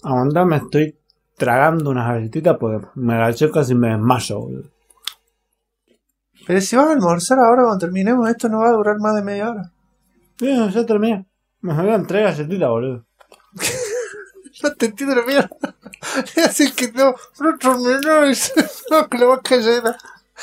Aguanta, me estoy tragando unas galletitas porque me agaché casi me desmayo, boludo. Pero si vas a almorzar ahora cuando terminemos, esto no va a durar más de media hora. Bien, ya terminé. Me salieron 3 galletitas, boludo. No te entiendo la mierda. Así que no terminó. No, que la boca llena.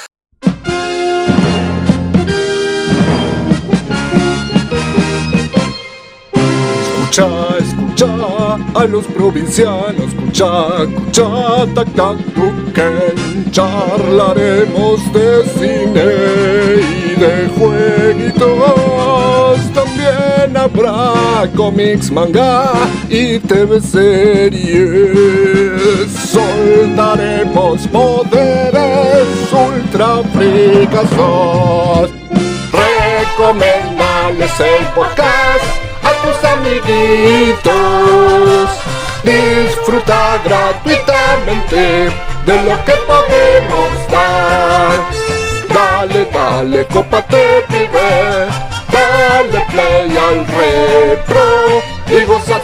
Escucha a los provincianos, escucha, tac, tac, tuquen. Charlaremos de cine y de jueguitos. También habrá cómics, manga y TV series. Soltaremos poderes ultra fricasos. Recomendales el podcast a tus amiguitos. Disfruta gratuitamente de lo que podemos dar. Dale, cópate, pibe. Dale play al retro y goza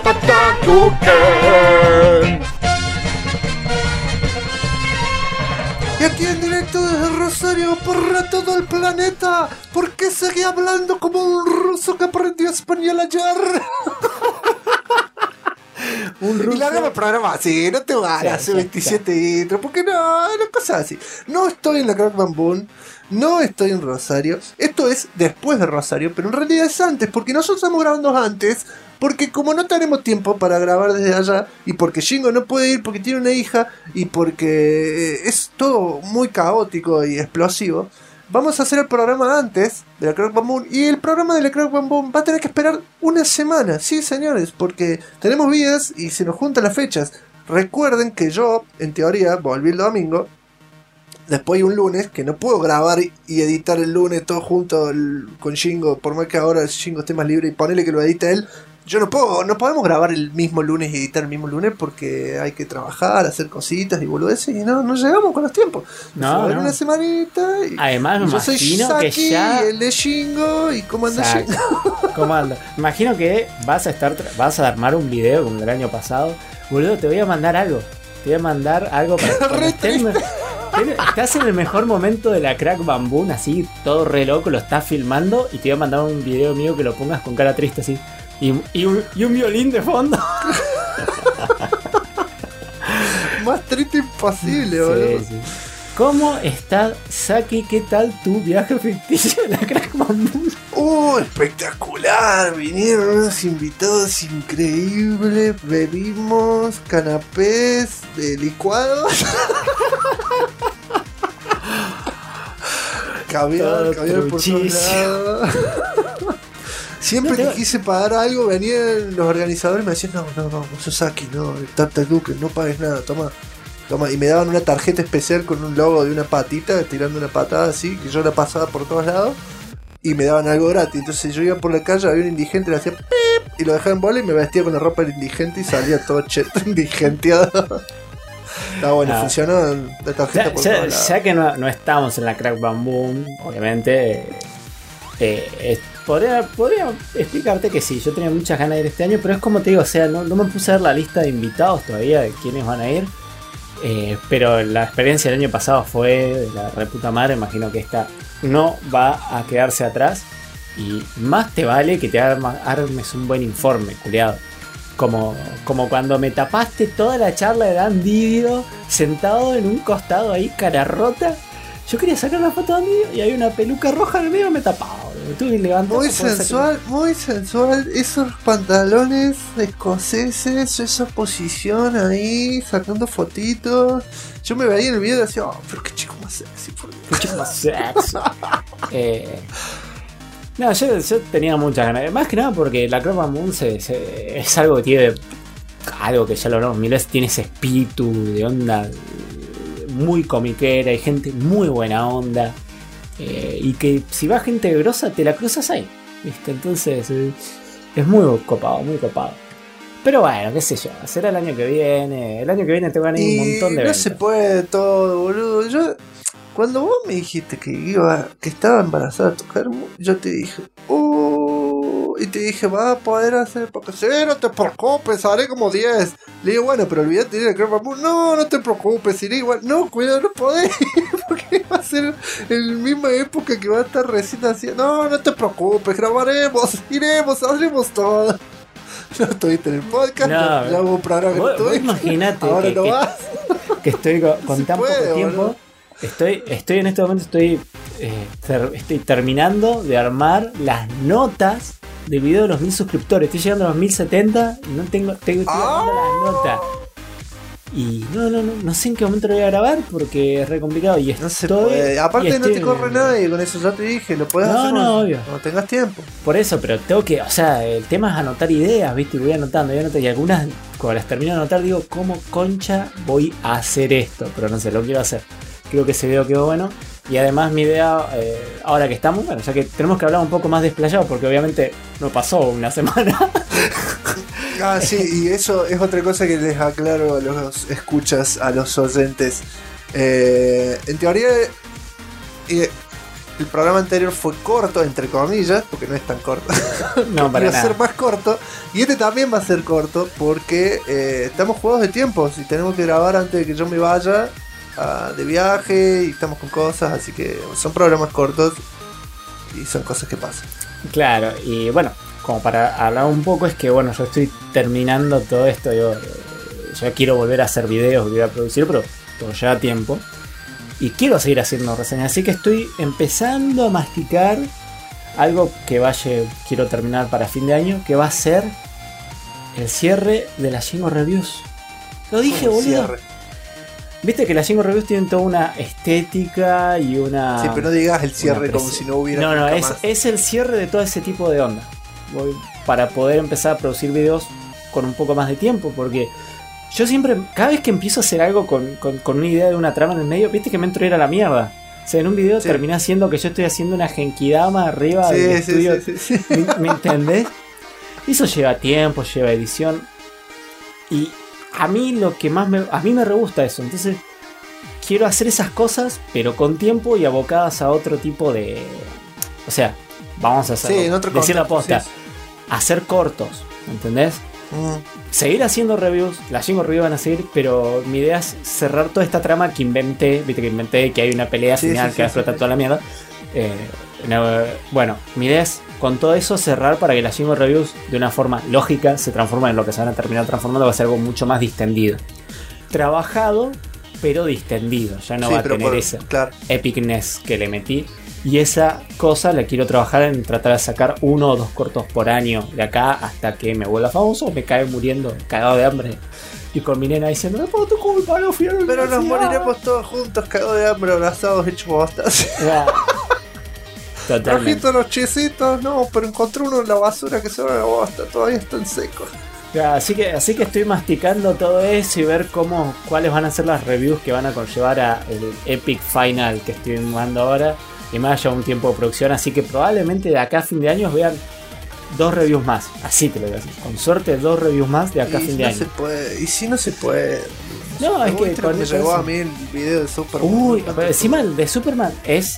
Tuken. Y aquí en directo desde Rosario para todo el planeta. ¿Por qué seguí hablando como un ruso que aprendió español ayer? Un ruso. Y largamos el programa así, no te vayas, hace 27 intros, porque no cosas así. No estoy en la Crack Bamboo, no estoy en Rosario. Esto es después de Rosario, pero en realidad es antes, porque nosotros estamos grabando antes. Porque como no tenemos tiempo para grabar desde allá, y porque Shingo no puede ir porque tiene una hija, y porque es todo muy caótico y explosivo, vamos a hacer el programa antes de la Crack Bamboo. Y el programa de la Crack Bamboo va a tener que esperar una semana, sí señores, porque tenemos vidas y se nos juntan las fechas. Recuerden que yo, en teoría, volví el domingo. Después hay un lunes que no puedo grabar y editar el lunes todo junto con Shingo, por más que ahora Shingo esté más libre y ponele que lo edite él. Yo no podemos grabar el mismo lunes y editar el mismo lunes porque hay que trabajar, hacer cositas y boludeces y no llegamos con los tiempos. No. Una semanita y, además me yo soy imagino Saki, que ya el de Shingo y cómo anda Shingo. ¿Cómo anda? Imagino que vas a armar un video como el año pasado. Boludo, te voy a mandar algo. Te voy a mandar algo para cuando estás en el mejor momento de la Crack Bamboo, así, todo re loco, lo estás filmando y te voy a mandar un video mío que lo pongas con cara triste así. Y un violín de fondo. Más triste imposible, boludo. Sí. ¿Cómo está, Saki? ¿Qué tal tu viaje ficticio en la Crack Bamboo? Espectacular. Vinieron unos invitados increíbles. Bebimos canapés licuados. caviar por todos lados. Siempre que quise pagar algo, venían los organizadores y me decían, no, vos sos Saki, no, Tata Duque, no pagues nada, toma. Y me daban una tarjeta especial con un logo de una patita, tirando una patada así, que yo la pasaba por todos lados, y me daban algo gratis. Entonces yo iba por la calle, había un indigente, le hacía pip, y lo dejaba en bola y me vestía con la ropa del indigente y salía todo cheto, indigenteado. Está bueno, funcionó la tarjeta por todos lados. Ya que no estamos en la Crack Bamboo, obviamente... Podría explicarte que sí, yo tenía muchas ganas de ir este año, pero es como te digo, o sea, no me puse a ver la lista de invitados todavía de quiénes van a ir, pero la experiencia del año pasado fue de la reputa madre. Imagino que esta no va a quedarse atrás y más te vale que te armes un buen informe, culiado. Como cuando me tapaste toda la charla de Dan Didio sentado en un costado ahí, cara rota. Yo quería sacar una foto de mí y hay una peluca roja en el medio, me tapaba. Muy sensual, esos pantalones escoceses, esa posición ahí, sacando fotitos. Yo me veía en el video y decía, pero qué chico más sexy, qué chico más sexy. No, yo tenía muchas ganas, más que nada porque la Crack Bamboo es algo que tiene, algo que ya lo hablamos mil veces, tiene ese espíritu de onda muy comiquera, hay gente muy buena onda. Y que si va gente grosa te la cruzas ahí, ¿viste? Entonces es muy copado, muy copado. Pero bueno, qué sé yo, será el año que viene. El año que viene te van a ir un montón de eventos. No se puede todo, boludo. Cuando vos me dijiste que estaba embarazada de tu germo, yo te dije, y Y te dije, vas a poder hacer porque sí, no te preocupes, haré como 10. Le digo, bueno, pero olvídate de ir a Crack Bamboo. No, no te preocupes, iré igual. No, cuidado, no podés. Porque va a ser en la misma época que va a estar recién haciendo. No, no te preocupes, grabaremos, iremos, haremos todo. No estuviste en el podcast, No, ya hubo un programa que no vos estuviste. imaginate Ahora no que vas. estoy con Se tan puede, poco tiempo. boludo. Estoy en este momento estoy terminando de armar las notas del video de los 1000 suscriptores. Estoy llegando a los 1070 y no estoy armando las notas. Y no sé en qué momento lo voy a grabar porque es re complicado. Y No se puede. Aparte no te corre nadie con eso, ya te dije, lo podés hacer obvio. cuando tengas tiempo. Por eso, pero tengo que, o sea, el tema es anotar ideas, ¿viste? Y voy anotando, y algunas, cuando las termino de anotar, digo, ¿cómo concha voy a hacer esto? Pero no sé, lo quiero hacer. Creo que ese video quedó bueno. Y además mi idea, ahora que estamos, bueno, ya que tenemos que hablar un poco más desplayado, porque obviamente no pasó una semana. Ah, sí, y eso es otra cosa que les aclaro a los escuchas, a los oyentes. En teoría, el programa anterior fue corto, entre comillas, porque no es tan corto. No, para Iba a nada. ser más corto. Y este también va a ser corto, porque estamos jugados de tiempos y tenemos que grabar antes de que yo me vaya de viaje y estamos con cosas, así que son programas cortos y son cosas que pasan. Claro, y bueno, como para hablar un poco, es que bueno, yo estoy terminando todo esto. Yo quiero volver a hacer videos, volver a producir, pero todo lleva tiempo. Y quiero seguir haciendo reseñas, así que estoy empezando a masticar algo que quiero terminar para fin de año, que va a ser el cierre de las Jingo Reviews. Lo dije, boludo. Cierre. Viste que las Jingo Reviews tienen toda una estética y una... Sí, pero no digas el cierre una como si no hubiera. No, nunca más. es el cierre de todo ese tipo de onda. Para poder empezar a producir videos con un poco más de tiempo, porque yo siempre, cada vez que empiezo a hacer algo con una idea de una trama en el medio, viste que me entro a ir a la mierda. O sea, en un video termina siendo que yo estoy haciendo una genkidama arriba del estudio. Sí. ¿Me entendés? Eso lleva tiempo, lleva edición. Y a mí lo que más a mí me re gusta eso. Entonces quiero hacer esas cosas, pero con tiempo y abocadas a otro tipo de... O sea, vamos a hacer decir la posta. Sí. Hacer cortos, ¿entendés? Seguir haciendo reviews, las Jingo Reviews van a seguir, pero mi idea es cerrar toda esta trama que inventé. Viste que inventé que hay una pelea final que va a explotar toda la mierda. Bueno, mi idea es con todo eso cerrar para que las Jingo Reviews de una forma lógica se transformen en lo que se van a terminar transformando. Va a ser algo mucho más distendido, trabajado, pero distendido. Ya no va a tener esa epicness que le metí. Y esa cosa la quiero trabajar en tratar de sacar 1 o 2 cortos por año de acá hasta que me vuelva famoso o me cae muriendo cagado de hambre. Y con mi nena diciendo, no por tu culpa, no fui a la Pero nos universidad". moriremos todos juntos, cagados de hambre, abrazados, hechos bostas. Totalmente. Trajiste los chisitos, no, pero encontré uno en la basura que se va a la bosta, todavía están secos. Así que estoy masticando todo eso y ver cuáles van a ser las reviews que van a conllevar a el Epic Final que estoy jugando ahora. Y me haya un tiempo de producción, así que probablemente de acá a fin de año vean 2 reviews más. Así te lo digo, con suerte 2 reviews más de acá a fin de año. Se puede. Y si no se puede. No, es que con me llegó a mí el video de Superman. Uy, pero encima el de Superman es...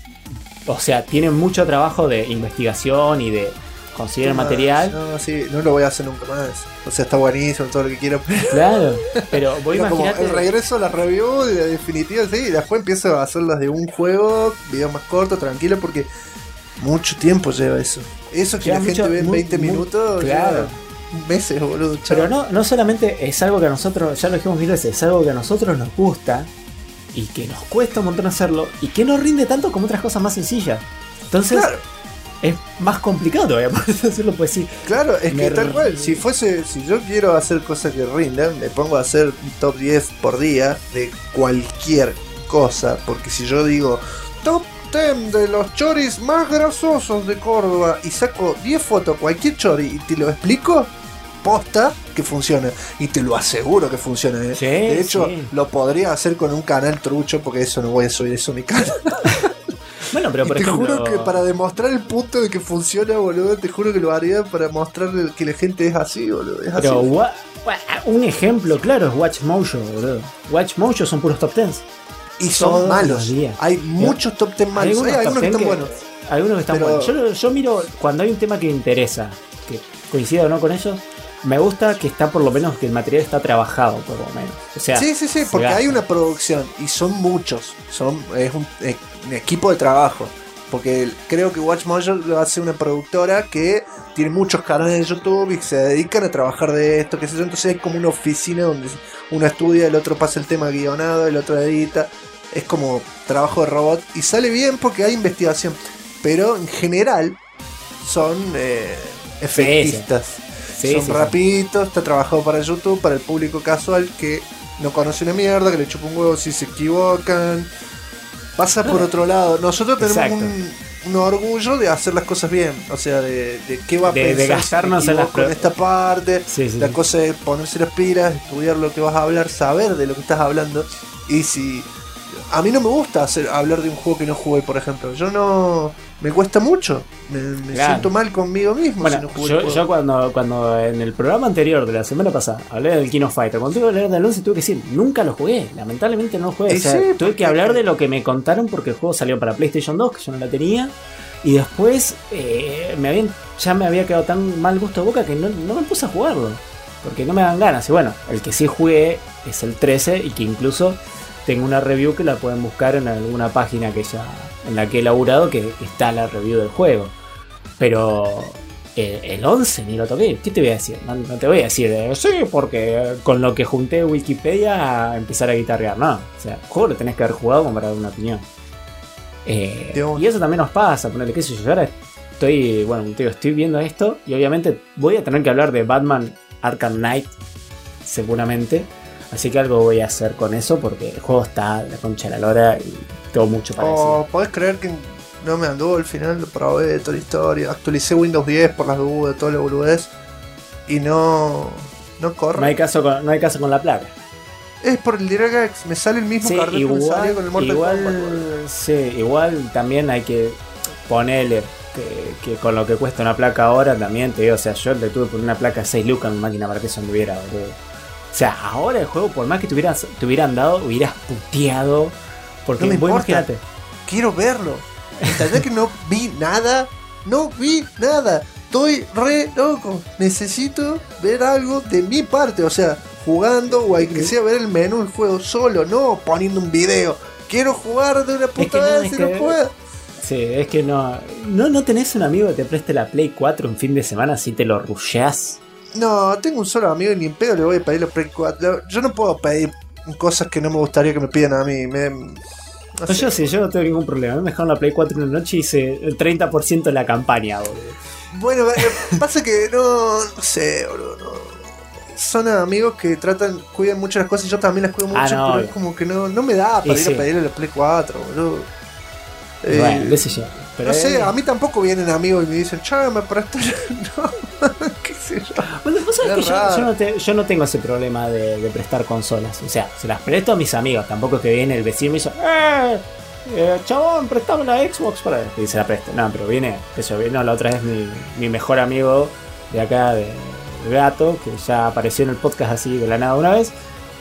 O sea, tiene mucho trabajo de investigación y de conseguir el material. No, sí, no lo voy a hacer nunca más. O sea, está buenísimo todo lo que quiero. Pero... Claro, pero voy a imaginarte... Como el regreso a la review de la definitiva, sí, y después empiezo a hacer las de un juego, videos más cortos, tranquilo, porque mucho tiempo lleva eso. Eso que lleva la gente ve en 20 minutos, claro. Meses, boludo. Pero no solamente es algo que a nosotros, ya lo dijimos 1000 veces, es algo que a nosotros nos gusta y que nos cuesta un montón hacerlo y que no rinde tanto como otras cosas más sencillas. Entonces... Claro. Es más complicado todavía por decirlo, pues sí. Claro, es que tal cual, si yo quiero hacer cosas que rindan, me pongo a hacer un top 10 por día de cualquier cosa, porque si yo digo top 10 de los choris más grasosos de Córdoba y saco 10 fotos cualquier chori y te lo explico, posta que funciona, y te lo aseguro que funciona, ¿eh? Sí, de hecho, sí. Lo podría hacer con un canal trucho, porque eso no voy a subir eso a mi canal. Bueno, pero por ejemplo... Te juro que para demostrar el punto de que funciona, boludo, te juro que lo haría para mostrarle que la gente es así, boludo. Es pero así. un ejemplo claro es Watch Mojo, boludo. Watch Mojo son puros top 10. Y son malos. Días. Hay muchos top 10 malos. Hay algunos que están buenos. Algunos que están Pero- buenos. Yo miro cuando hay un tema que me interesa, que coincida o no con ellos, me gusta que está por lo menos, que el material está trabajado por lo menos. O sea, Sí, se porque gasta. hay una producción y son muchos. Es un equipo de trabajo. Porque creo que WatchMojo lo hace una productora que tiene muchos canales de YouTube y se dedican a trabajar de esto, qué sé yo. Entonces hay como una oficina donde uno estudia, el otro pasa el tema guionado, el otro edita. Es como trabajo de robot y sale bien porque hay investigación. Pero en general son efectistas. Sí, Son sí, sí. rapiditos, está trabajado para YouTube, para el público casual que no conoce una mierda, que le chupa un huevo si se equivocan. Pasa por otro lado. Nosotros tenemos un orgullo de hacer las cosas bien. O sea, de qué va a De pensar gastarnos si me en las equivoco en esta parte. Sí, sí, La sí. cosa es ponerse las pilas, estudiar lo que vas a hablar, saber de lo que estás hablando. Y si... A mí no me gusta hablar de un juego que no jugué, por ejemplo. Yo no... Me cuesta mucho. Me Claro. siento mal conmigo mismo Bueno, si no jugué el juego. yo cuando en el programa anterior de la semana pasada hablé del King of Fighter, cuando tuve que hablar del 11 tuve que decir, nunca lo jugué, lamentablemente no lo jugué. Y O sea, sí, tuve porque- que hablar de lo que me contaron porque el juego salió para PlayStation 2, que yo no la tenía, y después ya me había quedado tan mal gusto de boca que no me puse a jugarlo, porque no me dan ganas. Y bueno, el que sí jugué es el 13 y que incluso tengo una review que la pueden buscar en alguna página en la que he laburado, que está la review del juego. Pero el 11 ni lo toqué. ¿Qué te voy a decir? No te voy a decir, sí, porque con lo que junté Wikipedia a empezar a guitarrear. No, o sea, el juego lo tenés que haber jugado como para dar una opinión. Y eso también nos pasa, ponerle, qué sé yo, ahora estoy viendo esto y obviamente voy a tener que hablar de Batman Arkham Knight, seguramente. Así que algo voy a hacer con eso porque el juego está de la concha de la lora y tengo mucho para decir. ¿Podés creer que no me anduvo al final? Lo probé, toda la historia. Actualicé Windows 10 por las dudas, toda la boludez. Y no corre. No hay caso con la placa. Es por el DirectX, me sale el mismo Sí, carnet que me salió con el Mortal Kombat. igual también hay que ponerle que con lo que cuesta una placa ahora también te digo, o sea, yo le tuve por una placa 6 lucas en mi máquina para que eso anduviera, boludo. O sea, ahora el juego, por más que te hubieran dado, hubieras puteado. Porque No me vos importa. imagínate. Quiero verlo. ¿Entendés que no vi nada? No vi nada. Estoy re loco. Necesito ver algo de mi parte. O sea, jugando o hay que sea ver el menú del juego solo, no poniendo un video. Quiero jugar de una puta vez y no puedo. Sí, es que no tenés un amigo que te preste la Play 4 un fin de semana si te lo rushás. No, tengo un solo amigo y ni en pedo le voy a pedir los Play 4. Yo no puedo pedir cosas que no me gustaría que me pidan a mí. No sé. Yo no tengo ningún problema. Me dejaron la Play 4 en una noche y hice el 30% de la campaña, boludo. Bueno, pasa que no sé, boludo. No. Son amigos que cuidan mucho las cosas y yo también las cuido mucho, no, pero obvio. es como que no me da para Y ir sí. a pedirle la Play 4, boludo. Bueno, qué sé yo. Pero No sé, a mí tampoco vienen amigos y me dicen, che, me prestas. No, qué sé yo. Bueno, vos sabés Es que raro. yo no tengo ese problema de prestar consolas. O sea, se las presto a mis amigos. Tampoco es que viene el vecino y me dice, chabón, prestame la Xbox para ver. Y se la presto. No, pero viene, la otra vez mi mejor amigo de acá, de Gato, que ya apareció en el podcast así de la nada una vez.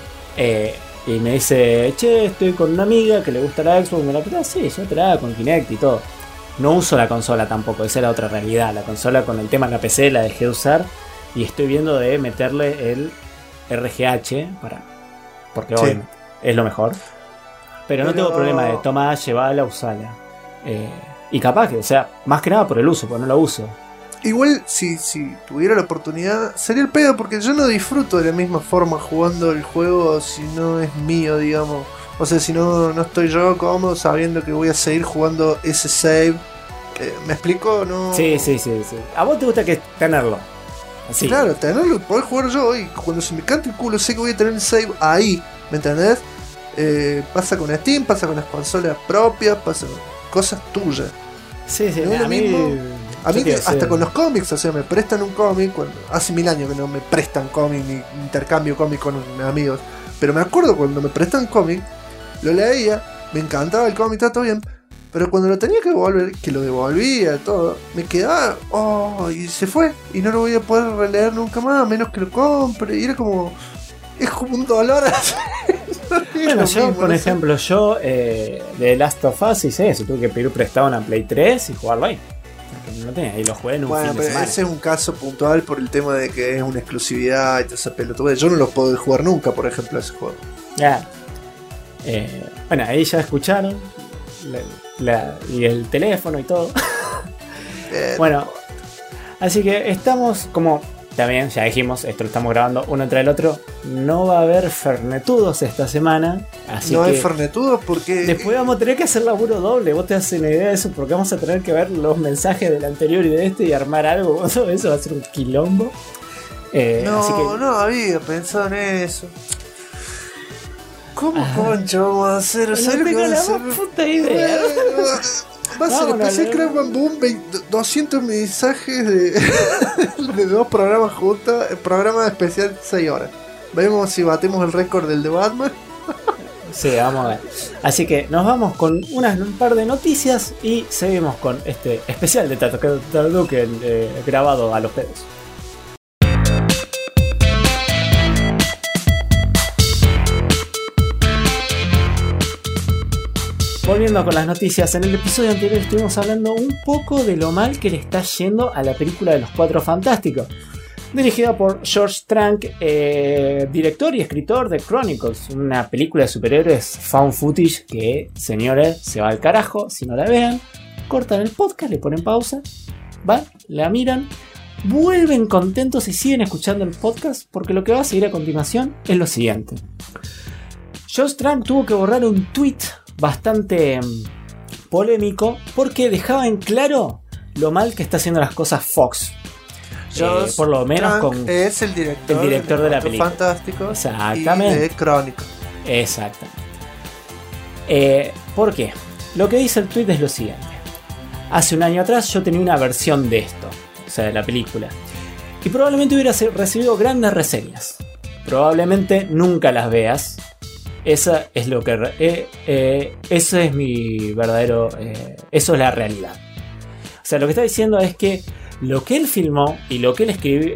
Y me dice, che, estoy con una amiga que le gusta la Xbox. ¿Me la prestás? Sí, yo te la hago con Kinect y todo. No uso la consola tampoco, esa era otra realidad. La consola con el tema en la PC la dejé de usar y estoy viendo de meterle el RGH porque Sí. obviamente es lo mejor. Pero no Pero- tengo problema de toma, llevala, usala. Y capaz que, o sea, más que nada por el uso, porque no lo uso. Igual, si tuviera la oportunidad, sería el pedo, porque yo no disfruto de la misma forma jugando el juego si no es mío, digamos. O sea, si no estoy yo cómodo sabiendo que voy a seguir jugando ese save. ¿Me explico? No. Sí. ¿A vos te gusta que tenerlo? Así. Claro, tenerlo, poder jugar yo y cuando se me cante el culo sé que voy a tener el save ahí, ¿me entendés? Pasa con Steam, pasa con las consolas propias, pasa con cosas tuyas. Sí, No es lo a mí... mismo. A yo mí te iba a hasta decir- con los cómics, o sea, me prestan un cómic, hace 1000 años que no me prestan cómic ni intercambio cómic con amigos, pero me acuerdo cuando me prestan cómic, lo leía, me encantaba el cómic, está todo bien, pero cuando lo tenía que devolver, que lo devolvía, todo, me quedaba, y se fue, y no lo voy a poder releer nunca más, a menos que lo compre, y era como, es como un dolor así. Bueno, yo, por ejemplo, de Last of Us hice eso. Tuve que pedir prestado una Play 3 y jugarlo ahí. Porque no tenía, y lo jugué en un fin de semana. Ese es un caso puntual por el tema de que es una exclusividad y toda esa pelotuda. Yo no lo puedo jugar nunca, por ejemplo, ese juego. Ya. Bueno, ahí ya escucharon. Y el teléfono y todo. Bueno, así que estamos como... También, ya dijimos, esto lo estamos grabando uno entre el otro. No va a haber fernetudos esta semana. Así no que hay fernetudos porque... después vamos a tener que hacer laburo doble. ¿Vos te das una idea de eso? Porque vamos a tener que ver los mensajes del anterior y de este y armar algo. Eso va a ser un quilombo. Así que... no había pensado en eso. ¿Cómo concha vamos a hacer? ¿Sabes lo que va a hacer? Puta idea. Va a ser especial Crack Bam Boom, 200 mensajes de 2 programas juntos, programa especial 6 horas. Vemos si batemos el récord del de Batman. Sí, vamos a ver. Así que nos vamos con un par de noticias y seguimos con este especial de Tatuken grabado a los pedos. Volviendo con las noticias, en el episodio anterior estuvimos hablando un poco de lo mal que le está yendo a la película de los Cuatro Fantásticos, dirigida por George Trank, director y escritor de Chronicles, una película de superhéroes found footage que, señores, se va al carajo. Si no la vean, cortan el podcast, le ponen pausa, van, la miran, vuelven contentos y siguen escuchando el podcast, porque lo que va a seguir a continuación es lo siguiente. George Trank tuvo que borrar un tweet bastante polémico porque dejaba en claro lo mal que está haciendo las cosas Fox. Por lo menos Trank es el director de la película. Fantástico. Exactamente. Y de Crónica. Exactamente. ¿Por qué? Lo que dice el tweet es lo siguiente. Hace un año atrás yo tenía una versión de esto, o sea, de la película, y probablemente hubiera recibido grandes reseñas. Probablemente nunca las veas. Esa es lo que eso es mi verdadero, eso es la realidad. O sea, lo que está diciendo es que lo que él filmó y lo que él escribió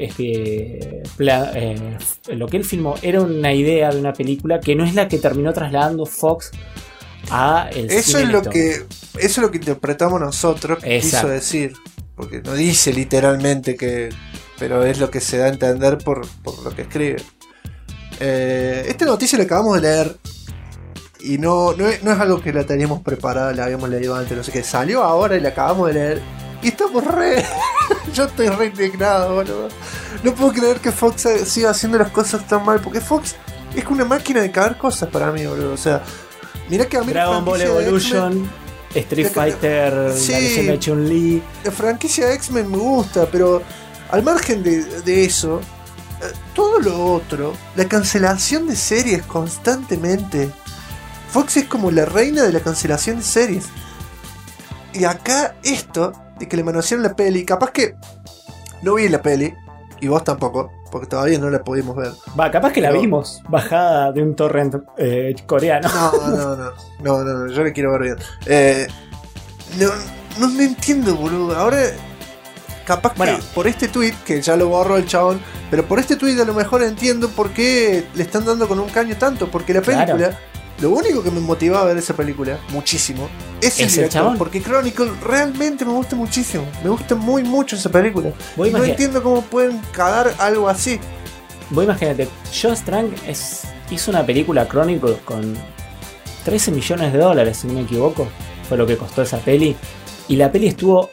lo que él filmó era una idea de una película que no es la que terminó trasladando Fox a el eso cine. Eso es lo que interpretamos nosotros. Exacto. Quiso decir, porque no dice literalmente que, pero es lo que se da a entender por lo que escribe. Esta noticia la acabamos de leer y no es algo que la teníamos preparada, la habíamos leído antes, no sé qué. Salió ahora y la acabamos de leer y estamos yo estoy re indignado, boludo. No puedo creer que Fox siga haciendo las cosas tan mal, porque Fox es una máquina de cagar cosas para mí, boludo. O sea, mirá que a mí Dragon Ball Evolution, Street Fighter, sí, la leyenda de Chun-Li. La franquicia X-Men me gusta, pero al margen de eso, todo lo otro, la cancelación de series constantemente. Fox es como la reina de la cancelación de series. Y acá esto, de que le manosearon la peli, capaz que no vi la peli, y vos tampoco, porque todavía no la pudimos ver. Va, capaz que la vimos, bajada de un torrent coreano. No, yo la quiero ver bien. No me entiendo, boludo. Ahora... Capaz que por este tweet, que ya lo borró el chabón, pero por este tweet a lo mejor entiendo por qué le están dando con un caño tanto. Porque la película, lo único que me motivaba a ver esa película, muchísimo, es el director. Porque Chronicle realmente me gusta muchísimo. Me gusta muy mucho esa película. Y no entiendo cómo pueden cagar algo así. Vos imagínate, Josh Trank hizo una película Chronicle con $13 millones, si no me equivoco. Fue lo que costó esa peli. Y la peli estuvo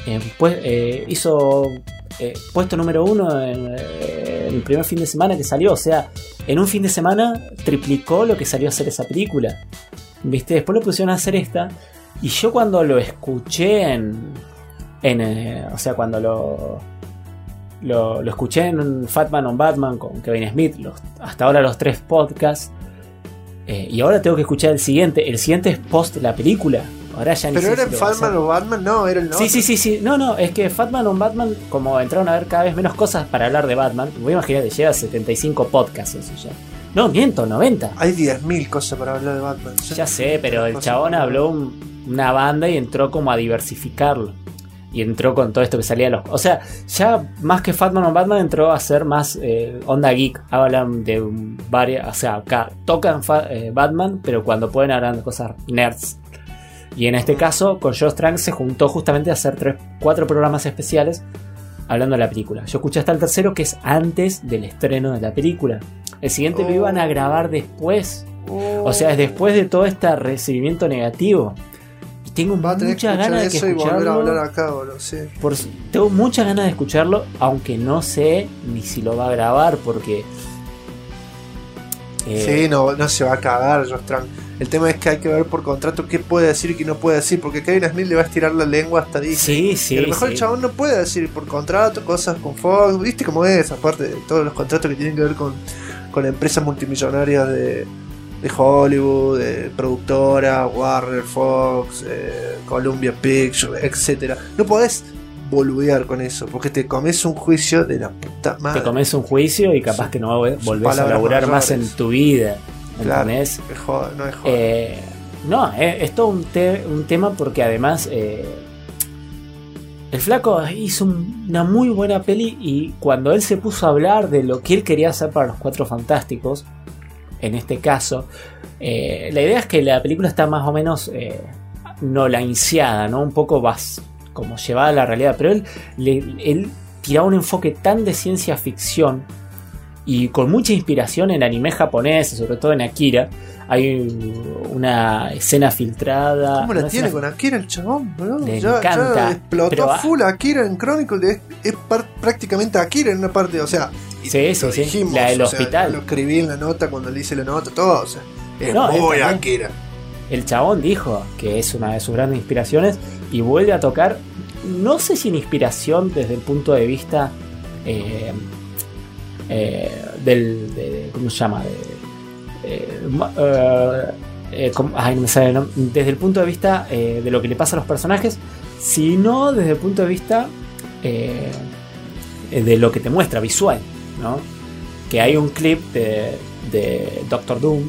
hizo puesto número 1 en el primer fin de semana que salió. O sea, en un fin de semana triplicó lo que salió a hacer esa película. ¿Viste? Después lo pusieron a hacer esta. Y yo cuando lo escuché o sea, cuando lo escuché en Fatman on Batman con Kevin Smith, hasta ahora los 3 podcasts. Y ahora tengo que escuchar el siguiente. El siguiente es post la película. Ahora ya ni pero era en Fatman o Batman, no, era el nombre. Sí. No, es que Fatman on Batman, como entraron a ver cada vez menos cosas para hablar de Batman, voy a imaginar que lleva 75 podcasts eso ya. No, miento, 90. Hay 10.000 cosas para hablar de Batman. Ya sé, pero el chabón habló una banda y entró como a diversificarlo. Y entró con todo esto que salía de los... O sea, ya más que Fatman o Batman entró a ser más onda geek. Hablan de varias... O sea, acá tocan Batman, pero cuando pueden hablan de cosas nerds. Y en este caso, con Josh Trank se juntó justamente a hacer 4 programas especiales hablando de la película. Yo escuché hasta el tercero, que es antes del estreno de la película. El siguiente lo iban a grabar después. O sea, es después de todo este recibimiento negativo. Y tengo muchas ganas de escucharlo. Y volver a hablar acá, boludo, sí. Tengo muchas ganas de escucharlo, aunque no sé ni si lo va a grabar, porque... Sí, no se va a cagar Josh Trank. El tema es que hay que ver por contrato qué puede decir y qué no puede decir, porque Kevin Smith le va a estirar la lengua hasta Disney. Sí, y a lo mejor el chabón no puede decir por contrato cosas con Fox, viste cómo es, aparte de todos los contratos que tienen que ver con empresas multimillonarias de Hollywood, de productora, Warner, Fox, Columbia Pictures, etcétera. No podés boludear con eso, porque te comes un juicio de la puta madre. Te comes un juicio y capaz que no volvés a laburar más en tu vida. ¿Entendés? Claro, no es joder. No, es todo un tema, porque además el flaco hizo una muy buena peli, y cuando él se puso a hablar de lo que él quería hacer para los Cuatro Fantásticos, en este caso, la idea es que la película está más o menos nolanciada, ¿no? Un poco como llevada a la realidad, pero él tiraba un enfoque tan de ciencia ficción y con mucha inspiración en anime japonés, sobre todo en Akira. Hay una escena filtrada. ¿Cómo la tiene con Akira el chabón, boludo? Le encanta. Ya explotó full Akira en Chronicle. Es prácticamente Akira en una parte, o sea. Sí, dijimos, la del hospital. Lo escribí en la nota cuando le hice la nota, todo. O sea, es muy Akira. El chabón dijo que es una de sus grandes inspiraciones y vuelve a tocar, no sé si en inspiración desde el punto de vista ¿cómo se llama? No me sale, ¿no? Desde el punto de vista de lo que le pasa a los personajes, sino desde el punto de vista de lo que te muestra visual, ¿no? Que hay un clip de Doctor Doom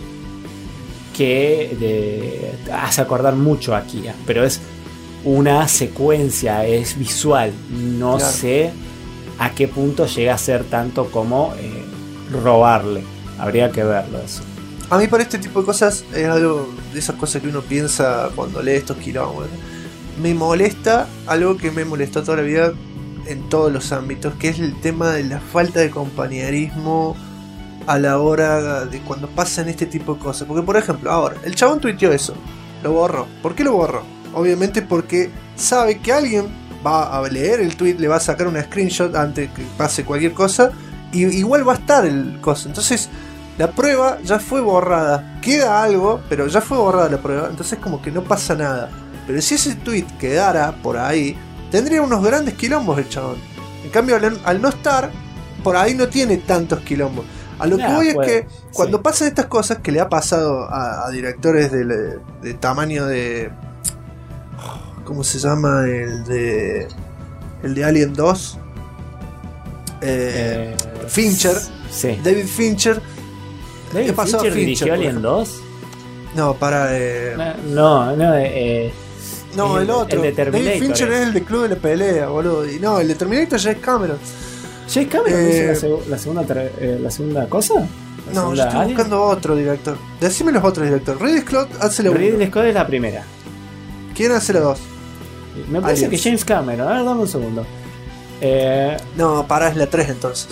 que hace acordar mucho a Akira, pero es una secuencia, es visual. No sé a qué punto llega a ser tanto como robarle. Habría que verlo eso. A mí para este tipo de cosas es algo de esas cosas que uno piensa cuando lee estos quilombos. Me molesta algo que me molestó toda la vida en todos los ámbitos, que es el tema de la falta de compañerismo a la hora de cuando pasan este tipo de cosas. Porque por ejemplo, ahora, el chabón tuiteó eso, lo borró. ¿Por qué lo borró? Obviamente porque sabe que alguien va a leer el tweet, le va a sacar una screenshot antes que pase cualquier cosa, y igual va a estar el coso. Entonces la prueba ya fue borrada, queda algo, pero ya fue borrada la prueba, entonces como que no pasa nada. Pero si ese tweet quedara por ahí, tendría unos grandes quilombos el chabón. En cambio, al no estar, por ahí no tiene tantos quilombos. A lo que voy es que cuando pasan estas cosas, que le ha pasado a directores de tamaño de... ¿Cómo se llama? El de Alien 2. Fincher. Sí. David Fincher. ¿David Fincher dirigió Alien 2? No, para... No, el otro. El de Terminator. David Fincher es el de Club de la Pelea, boludo. Y no, el de Terminator ya es Cameron. ¿James Cameron hizo la segunda cosa? No, yo estoy buscando otro director. Decime los otros directores. Ridley Scott hace la 1. Ridley Scott es la primera. ¿Quién hace la 2? Me parece que James Cameron. A ver, dame un segundo. No, es la 3 entonces.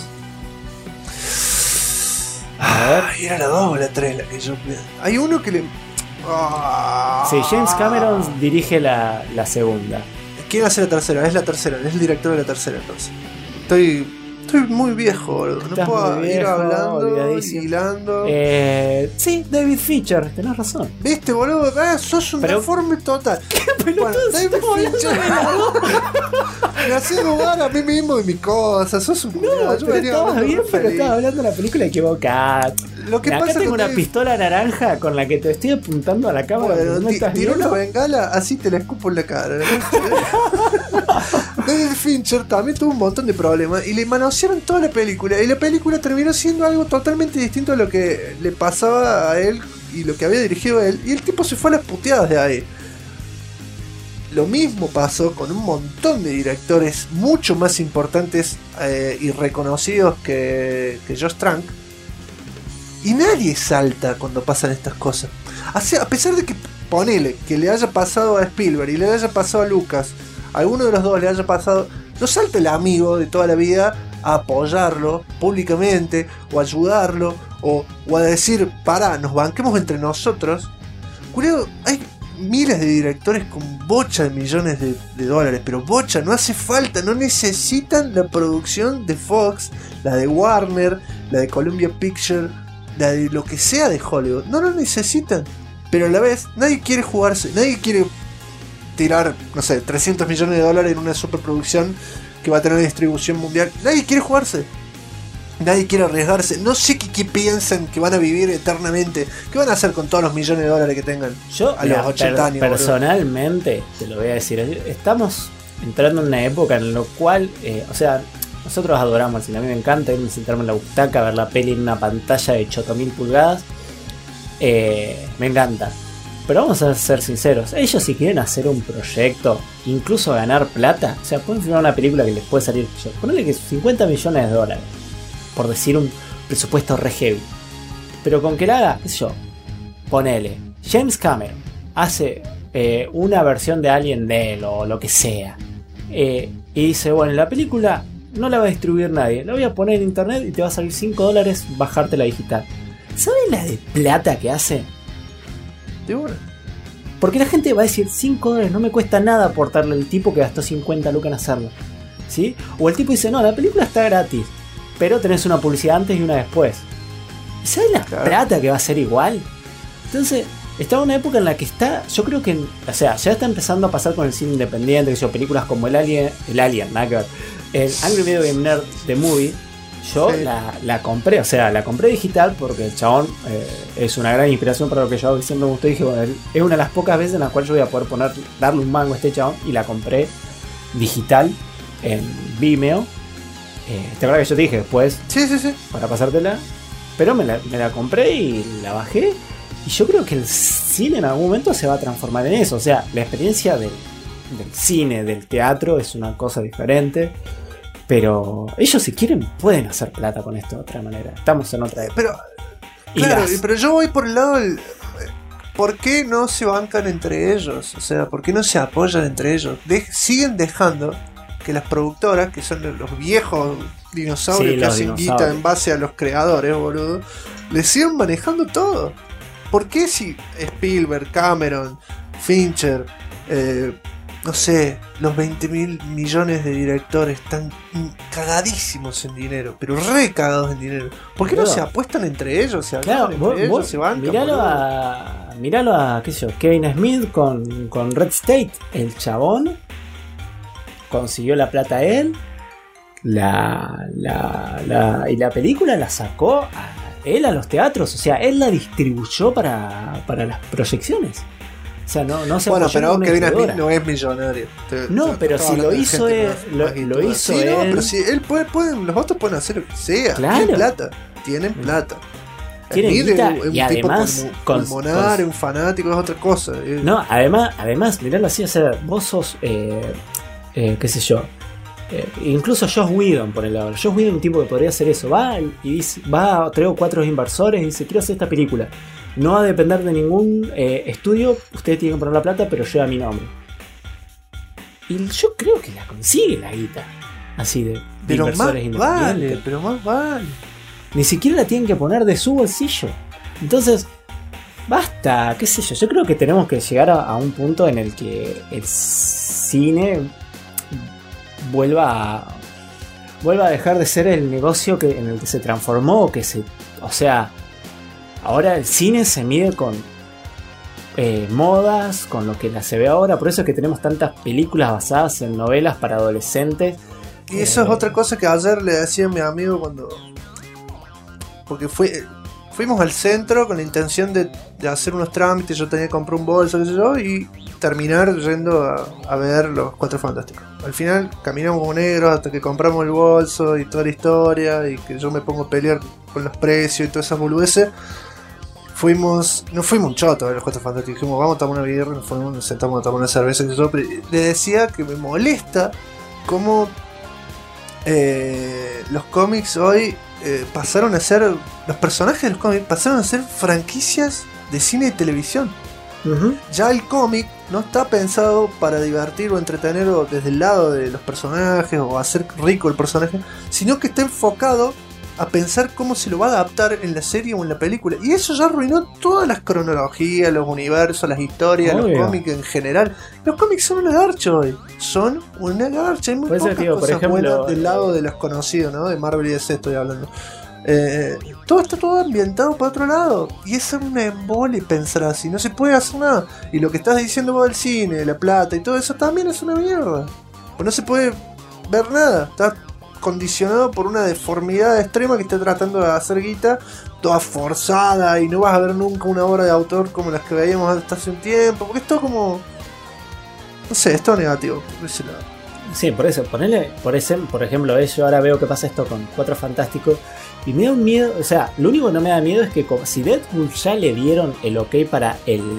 Era la 2 o la 3 la que yo... Hay uno que le... Sí, James Cameron dirige la segunda. ¿Quién hace la tercera? Es la tercera, es el director de la tercera entonces. Estoy muy viejo, boludo. No puedo ir hablando, hilando. Sí, David Fincher, tenés razón. ¿Viste, boludo? Sos un deforme total. ¿Qué pelotudo? David Fincher. Me hace dudar a mí mismo de mis cosas. Sos un no, pero estabas bien, pero estaba hablando de la película equivocada. Lo que acá pasa tengo una pistola naranja con la que te estoy apuntando a la cámara. Bueno, tiró una bengala, así te la escupo en la cara. David Fincher también tuvo un montón de problemas y le manosearon toda la película. Y la película terminó siendo algo totalmente distinto a lo que le pasaba a él y lo que había dirigido él. Y el tipo se fue a las puteadas de ahí. lo mismo pasó con un montón de directores mucho más importantes y reconocidos que Josh Trank. Y nadie salta cuando pasan estas cosas. A pesar de que, ponele, que le haya pasado a Spielberg y le haya pasado a Lucas, a alguno de los dos le haya pasado, no salta el amigo de toda la vida a apoyarlo públicamente, o a ayudarlo, o a decir, pará, nos banquemos entre nosotros. Cuidado, hay miles de directores con bocha de millones de dólares, pero bocha, no hace falta, no necesitan la producción de Fox, la de Warner, la de Columbia Pictures, la de lo que sea de Hollywood, no lo necesitan, pero a la vez nadie quiere jugarse, nadie quiere tirar, no sé, 300 millones de dólares en una superproducción que va a tener distribución mundial, nadie quiere jugarse. Nadie quiere arriesgarse. No sé qué piensan que van a vivir eternamente. ¿Qué van a hacer con todos los millones de dólares que tengan? Yo, a los 80 años? Personalmente, te lo voy a decir. Estamos entrando en una época en la cual, o sea, nosotros adoramos el cine. A mí me encanta irme a sentarme en la butaca, ver la peli en una pantalla de 8000 pulgadas. Me encanta. Pero vamos a ser sinceros. Ellos, si quieren hacer un proyecto, incluso ganar plata, o sea, pueden filmar una película que les puede salir, ponele que 50 millones de dólares. Por decir un presupuesto re heavy. Pero con que la haga, qué sé yo, ponele, James Cameron hace una versión de Alien de él o lo que sea. Y dice, bueno, la película no la va a distribuir nadie. La voy a poner en internet y te va a salir $5 bajarte la digital. ¿Saben la de plata que hace? De bueno. Porque la gente va a decir, $5 no me cuesta nada aportarle al tipo que gastó 50 lucas en hacerlo. ¿Sí? O el tipo dice, no, la película está gratis, pero tenés una publicidad antes y una después. ¿Y sabes la plata que va a ser igual? Entonces, está en una época en la que está, yo creo que, o sea, ya está empezando a pasar con el cine independiente, que son películas como el Alien, nada que ver, el Angry Video Game Nerd The Movie. Yo sí. la compré, o sea, la compré digital porque el chabón es una gran inspiración para lo que yo hago diciendo, como usted dije, bueno, es una de las pocas veces en las cuales yo voy a poder darle un mango a este chabón, y la compré digital en Vimeo. ¿Te acuerdas que yo te dije después? Sí. Para pasártela. Pero me la compré y la bajé. Y yo creo que el cine en algún momento se va a transformar en eso. O sea, la experiencia del cine, del teatro, es una cosa diferente. Pero ellos, si quieren, pueden hacer plata con esto de otra manera. Estamos en otra época. Pero yo voy por el lado del... ¿Por qué no se bancan entre ellos? O sea, ¿por qué no se apoyan entre ellos? Siguen dejando que las productoras, que son los viejos dinosaurios que hacen guita en base a los creadores, boludo, les sigan manejando todo. ¿Por qué si Spielberg, Cameron, Fincher, no sé, los 20.000 millones de directores están cagadísimos en dinero, pero re cagados en dinero? ¿Por qué no se apuestan entre ellos? Se se bancan, miralo a qué sé yo, Kevin Smith con Red State. El chabón consiguió la plata él, y la película la sacó a él a los teatros, o sea, él la distribuyó para las proyecciones. O sea, no se... Bueno, pero Kevin Smith no es millonario. Pero si lo hizo él, lo hizo él. No, pero si él los otros pueden hacer lo que sea. Claro. Tienen plata. Tienen guita, y además pulmonar, un fanático es otra cosa. No, además, miralo así, o sea, vos sos qué sé yo, incluso Joss Whedon, ponele ahora. Joss Whedon, un tipo que podría hacer eso, va a 3 o 4 inversores y dice, quiero hacer esta película, no va a depender de ningún estudio, ustedes tienen que poner la plata, pero lleva mi nombre. Y yo creo que la consigue la guita, así de inversores independientes. Pero más vale. Ni siquiera la tienen que poner de su bolsillo. Entonces, basta, qué sé yo creo que tenemos que llegar a un punto en el que el cine vuelva a dejar de ser el negocio en el que se transformó, o sea, ahora el cine se mide con modas, con lo que se ve ahora. Por eso es que tenemos tantas películas basadas en novelas para adolescentes. Y eso es otra cosa que ayer le decía a mi amigo porque fuimos al centro con la intención de hacer unos trámites. Yo tenía que comprar un bolso, qué sé yo, y terminar yendo a ver Los Cuatro Fantásticos. Al final caminamos como negros hasta que compramos el bolso y toda la historia, y que yo me pongo a pelear con los precios y todas esas boludeces. no fuimos un choto a ver los Cuatro Fantásticos, dijimos vamos a tomar una birra, nos sentamos a tomar una cerveza y todo, pero le decía que me molesta cómo los cómics hoy pasaron a ser, los personajes de los cómics pasaron a ser franquicias de cine y televisión. Ya el cómic no está pensado para divertir o entretener desde el lado de los personajes o hacer rico el personaje, sino que está enfocado a pensar cómo se lo va a adaptar en la serie o en la película. Y eso ya arruinó todas las cronologías, los universos, las historias, los cómics en general. Los cómics son una garcha hoy. Son una garcha. Hay muy pocas cosas buenas del lado de los conocidos, ¿no? De Marvel y DC estoy hablando. Todo está todo ambientado para otro lado. Y es una embole pensar así. No se puede hacer nada. Y lo que estás diciendo vos del cine, de la plata y todo eso también es una mierda. Pues no se puede ver nada. Está condicionado por una deformidad extrema que está tratando de hacer guita, toda forzada, y no vas a ver nunca una obra de autor como las que veíamos hasta hace un tiempo, porque es todo como, no sé, es todo negativo por ese lado. Sí, por eso, por ejemplo, yo ahora veo que pasa esto con Cuatro Fantásticos y me da un miedo, o sea, lo único que no me da miedo es que si Deadpool ya le dieron el ok para el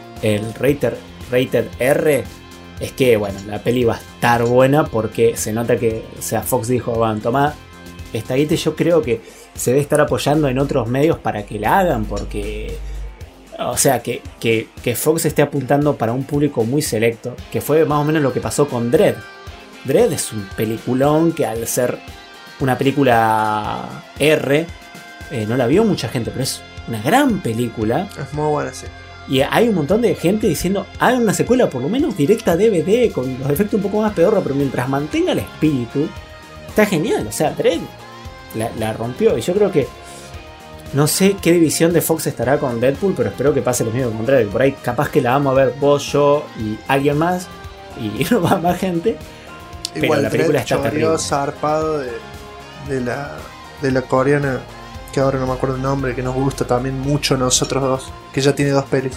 rated R, es que bueno, la peli va a estar buena porque se nota que, o sea, Fox dijo, van, tomá esta guita, y yo creo que se debe estar apoyando en otros medios para que la hagan, porque, o sea, que Fox esté apuntando para un público muy selecto, que fue más o menos lo que pasó con Dredd. Dredd es un peliculón que al ser una película R, no la vio mucha gente, pero es una gran película. Es muy buena, sí. Y hay un montón de gente diciendo, hagan una secuela por lo menos directa DVD, con los efectos un poco más pedorros, pero mientras mantenga el espíritu, está genial. O sea, Dredd la rompió. Y yo creo que, no sé qué división de Fox estará con Deadpool, pero espero que pase lo mismo con Dredd. Por ahí capaz que la vamos a ver vos, yo y alguien más, y no va más gente. Pero igual la película está terrible. Zarpado de la coreana, que ahora no me acuerdo el nombre, que nos gusta también mucho a nosotros dos, que ya tiene 2 pelis.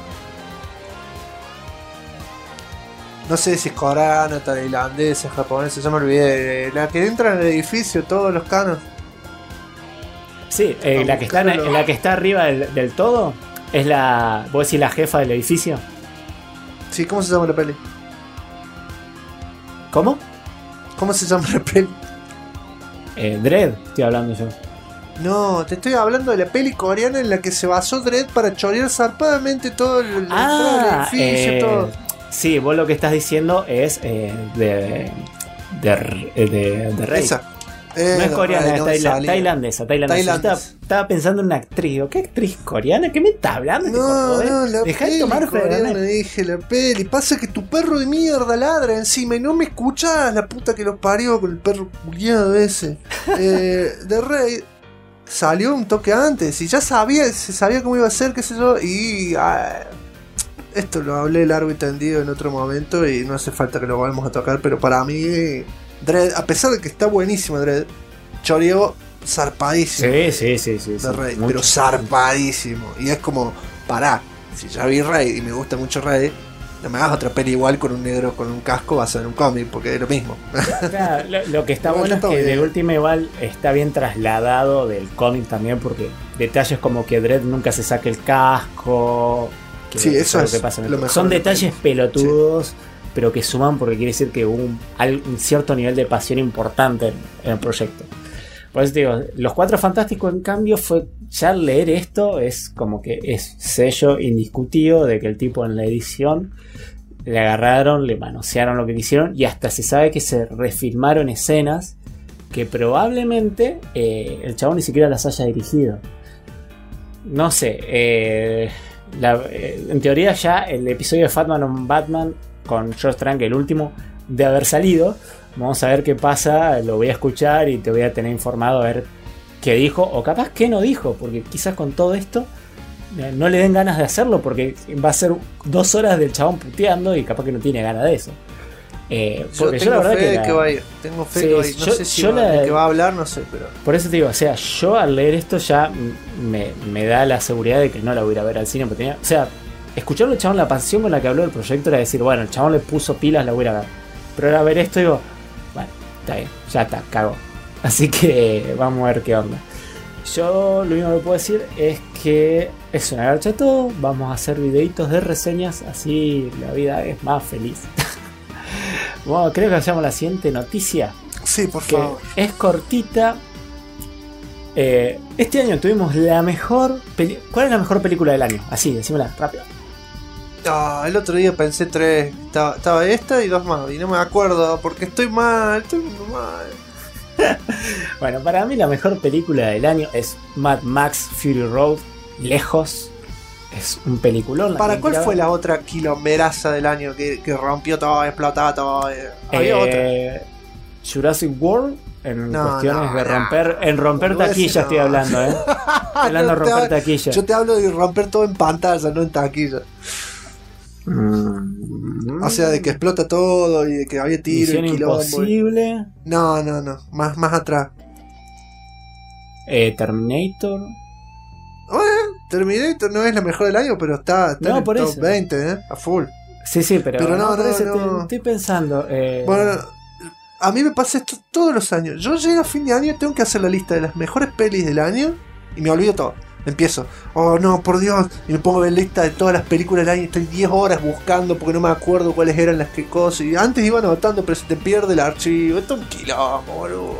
No sé si es coreana, tailandesa, japonesa, ya me olvidé. La que entra en el edificio, todos los canos. Sí, la que está arriba del todo es la. ¿Vos decís la jefa del edificio? Sí, ¿cómo se llama la peli? ¿Cómo? ¿Cómo se llama la peli? Dredd, estoy hablando yo. No, te estoy hablando de la peli coreana en la que se basó Dredd para chorear zarpadamente todo el edificio, todo. Sí, vos lo que estás diciendo es de Rey. Esa. No es coreana, es tailandesa. Estaba pensando en una actriz. Digo, ¿qué actriz coreana? ¿Qué me está hablando? No, la Dejá peli de tomar coreana, dije, la peli. Pasa que tu perro de mierda ladra encima y no me escuchás, la puta que los parió con el perro culiado ese. De Rey salió un toque antes y ya se sabía cómo iba a ser, qué sé yo, y esto lo hablé largo y tendido en otro momento y no hace falta que lo volvamos a tocar, pero para mí Dredd, a pesar de que está buenísimo Dredd, choreó zarpadísimo. Sí. De Rey, pero zarpadísimo. Y es como, pará, si ya vi Rey y me gusta mucho Rey, no me hagas otra peli igual con un negro con un casco basado en un cómic, porque es lo mismo. Claro, lo que está bueno es que de última igual está bien trasladado del cómic también, porque detalles como que Dredd nunca se saque el casco. Sí, eso es lo que pasa. lo mejor. Son detalles pelotudos, sí, pero que suman porque quiere decir que hubo un cierto nivel de pasión importante en el proyecto. Por eso te digo, Los Cuatro Fantásticos, en cambio, fue ya leer esto, es como que es sello indiscutido de que el tipo en la edición le agarraron, le manosearon lo que quisieron, y hasta se sabe que se refilmaron escenas que probablemente el chabón ni siquiera las haya dirigido. No sé, en teoría ya el episodio de Fatman on Batman con George Trank, el último, de haber salido. Vamos a ver qué pasa, lo voy a escuchar y te voy a tener informado a ver qué dijo, o capaz qué no dijo, porque quizás con todo esto no le den ganas de hacerlo, porque va a ser 2 horas del chabón puteando y capaz que no tiene ganas de eso. Porque yo la verdad que va a ir. Tengo fe que va a ir. No sé si de qué va a hablar, no sé, pero. Por eso te digo, o sea, yo al leer esto ya me da la seguridad de que no la voy a ir a ver al cine. Porque o sea, escucharlo al chabón, la pasión con la que habló del proyecto era decir, bueno, el chabón le puso pilas, la voy a ir a ver. Pero ahora ver esto digo, bueno, está bien, ya está, cago. Así que vamos a ver qué onda. Yo lo único que puedo decir es que es una garcha todo. Vamos a hacer videitos de reseñas, así la vida es más feliz. Bueno, creo que vayamos a la siguiente noticia. Sí, por Que favor. es cortita. Este año tuvimos la mejor. ¿Cuál es la mejor película del año? Así, decímela rápido. Ah, el otro día pensé 3. Estaba esta y 2 más. Y no me acuerdo porque estoy mal. Estoy muy mal. Bueno, para mí la mejor película del año es Mad Max Fury Road. Lejos. Es un peliculón. ¿Para cuál fue la otra quilomberaza del año que rompió todo, explotaba todo? Había otra. Jurassic World. En No, cuestiones no, de romper. En romper Boludeces, taquilla no. estoy hablando, hablando de romper taquilla. Yo te hablo de romper todo en pantalla, no en taquilla. O sea, de que explota todo y de que había tiro Misión y quilombo. Imposible. No. Más atrás. Terminator. Terminator no es la mejor del año, pero está No, en el por top eso. 20, a full. Sí, pero no, por eso no. estoy pensando. Bueno, a mí me pasa esto todos los años. Yo llego a fin de año, tengo que hacer la lista de las mejores pelis del año y me olvido todo. Empiezo, oh no, por Dios, y me pongo a ver lista de todas las películas del año. Estoy 10 horas buscando porque no me acuerdo cuáles eran las que cosas. Y antes iba anotando, pero se te pierde el archivo. Esto es un quilombo, boludo.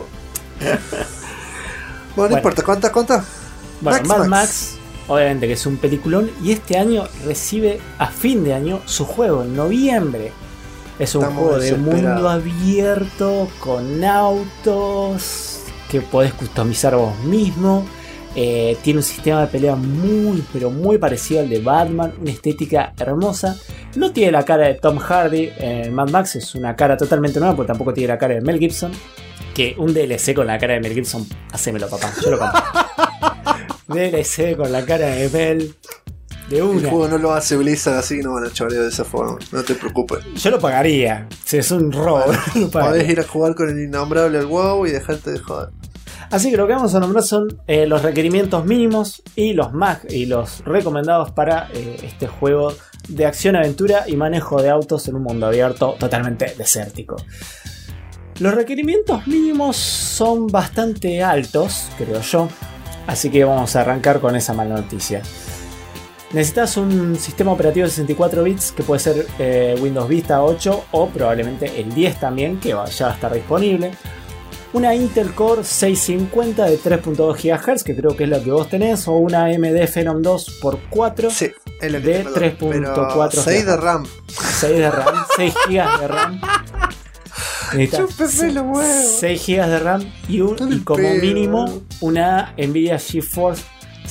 Bueno, no importa, ¿cuántas? Bueno, Mad Max, obviamente que es un peliculón. Y este año recibe a fin de año su juego, en noviembre. Es un Estamos juego de desesperados. mundo abierto, con autos, que podés customizar vos mismo. Tiene un sistema de pelea muy, pero muy parecido al de Batman. Una estética hermosa. No tiene la cara de Tom Hardy en Mad Max. Es una cara totalmente nueva, porque tampoco tiene la cara de Mel Gibson. Que un DLC con la cara de Mel Gibson, hacémelo, papá. Yo lo compro. DLC con la cara de Mel. De El una. juego no lo hace Blizzard así, no van a chorear de esa forma. No te preocupes. Yo lo pagaría. Si es un robo. Lo pagaría. Podés ir a jugar con el innombrable al WoW y dejarte de joder. Así que lo que vamos a nombrar son los requerimientos mínimos y los recomendados para este juego de acción-aventura y manejo de autos en un mundo abierto totalmente desértico. Los requerimientos mínimos son bastante altos, creo yo, así que vamos a arrancar con esa mala noticia. Necesitas un sistema operativo de 64 bits que puede ser Windows Vista 8 o probablemente el 10 también, que ya va a estar disponible. Una Intel Core 650 de 3.2 GHz, que creo que es la que vos tenés, o una AMD Phenom 2x4 Sí, es la que de tengo, 3.4 6 de RAM. 6 de RAM, 6 GB de RAM. Chúpeme los huevos. 6 GB de RAM y como pedo. mínimo una Nvidia GeForce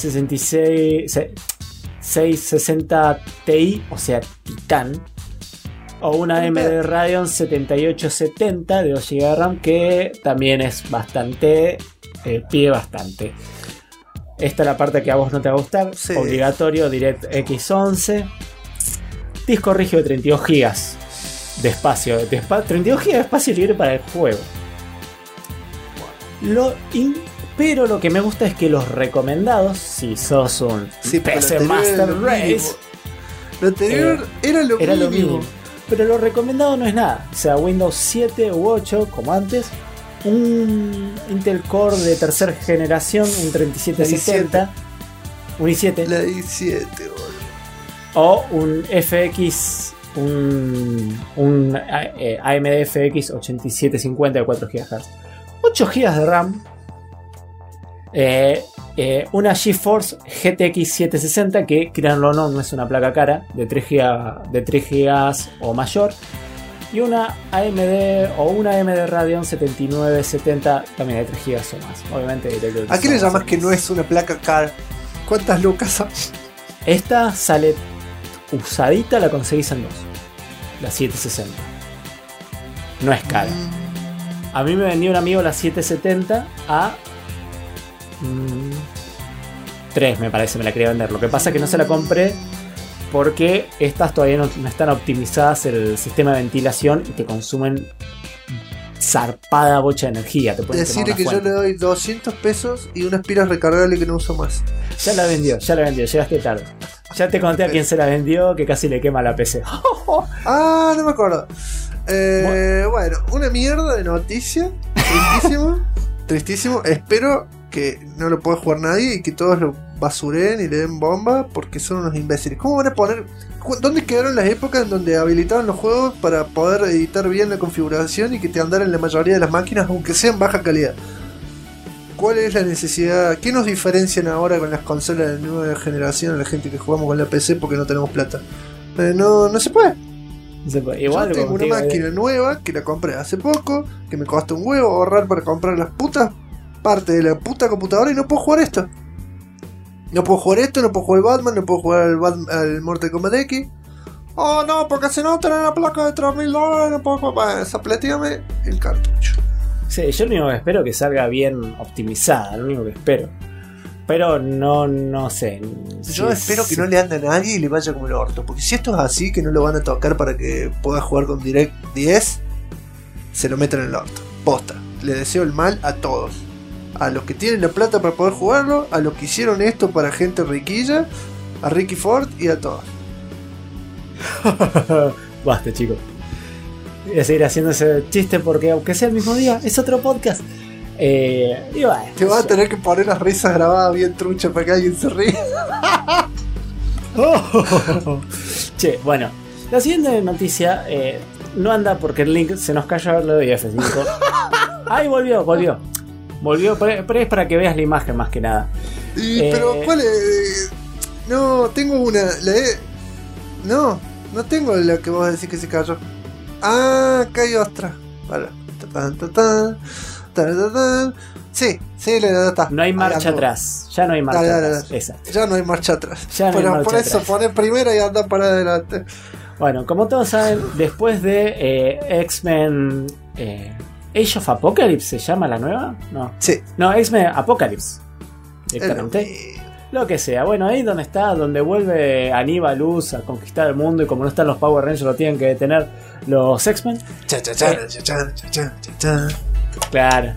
660 Ti, o sea, Titán. O una AMD Radeon 7870 de 2 GB de RAM, que también es bastante, pide bastante. Esta es la parte que a vos no te va a gustar. Sí. Obligatorio DirectX 11. Disco rígido de 32 GB de espacio. 32 GB de espacio libre para el juego. Pero lo que me gusta es que los recomendados, si sos un pero PC lo anterior Master era lo Race, mínimo. Lo anterior era lo mínimo. Pero lo recomendado no es nada. O sea, Windows 7 u 8, como antes. Un Intel Core de tercera generación, un 3770. Un i7. La i7, boludo. O un FX. Un AMD FX 8750 de 4 GHz. 8 GB de RAM. Una GeForce GTX 760, que créanlo o no es una placa cara, de 3 GB o mayor. Y una AMD o una AMD Radeon 7970, también de 3 GB o más. Obviamente. ¿A qué le llamas que no es una placa cara? ¿Cuántas lucas son? Esta sale usadita, la conseguís en 2. La 760. No es cara. A mí me vendió un amigo la 770 a 3, me parece, me la quería vender. Lo que pasa es que no se la compré porque estas todavía no están optimizadas el sistema de ventilación y te consumen zarpada bocha de energía. Te pueden Decirle que yo le doy 200 pesos y una aspira recargable que no uso más. Ya la vendió, llegaste tarde. Ya te conté a quién se la vendió, que casi le quema la PC. Ah, no me acuerdo. Bueno, una mierda de noticia. Tristísimo. Tristísimo. Espero que no lo puede jugar nadie y que todos lo basuren y le den bomba porque son unos imbéciles. ¿Cómo van a poner? ¿Dónde quedaron las épocas en donde habilitaban los juegos para poder editar bien la configuración y que te andaran en la mayoría de las máquinas, aunque sean baja calidad? ¿Cuál es la necesidad? ¿Qué nos diferencian ahora con las consolas de nueva generación a la gente que jugamos con la PC porque no tenemos plata? No se puede. Igual yo tengo una máquina nueva que la compré hace poco, que me costó un huevo ahorrar para comprar las putas partes de la puta computadora y no puedo jugar esto. No puedo jugar esto, no puedo jugar el Batman, no puedo jugar al Mortal Kombat X. Oh no, porque si no tenés la placa de $3.000, no puedo jugar. Zapletíame el cartucho. Sí, yo lo único que espero es que salga bien optimizada, lo único que espero. Pero no sé. Yo espero que no le ande a nadie y le vaya como el orto. Porque si esto es así, que no lo van a tocar para que pueda jugar con Direct 10, se lo meten en el orto. Posta. Le deseo el mal a todos. A los que tienen la plata para poder jugarlo, a los que hicieron esto para gente riquilla, a Ricky Ford y a todos. Basta, chicos. Voy a seguir haciendo ese chiste porque aunque sea el mismo día, es otro podcast. Y bueno, te vas a tener que poner las risas grabadas bien truchas para que alguien se ríe. Che, bueno, la siguiente noticia no anda porque el link se nos cayó, lo doy F5. Ahí volvió, pero es para que veas la imagen más que nada. Pero ¿cuál es? No, tengo una. No tengo la que vos decís que se cayó. Ah, acá hay otra. Vale. Sí, la está. No hay marcha atrás. Ya no hay marcha atrás. Esa. Ya no hay marcha atrás. Por eso pone primera y anda para adelante. Bueno, como todos saben, después de X-Men Age of Apocalypse, ¿se llama la nueva? No. Sí. No, X-Men Apocalypse. Directamente. Lo que sea. Bueno, ahí donde está, donde vuelve Aníbal Luz a conquistar el mundo y como no están los Power Rangers lo tienen que detener los X-Men. Claro.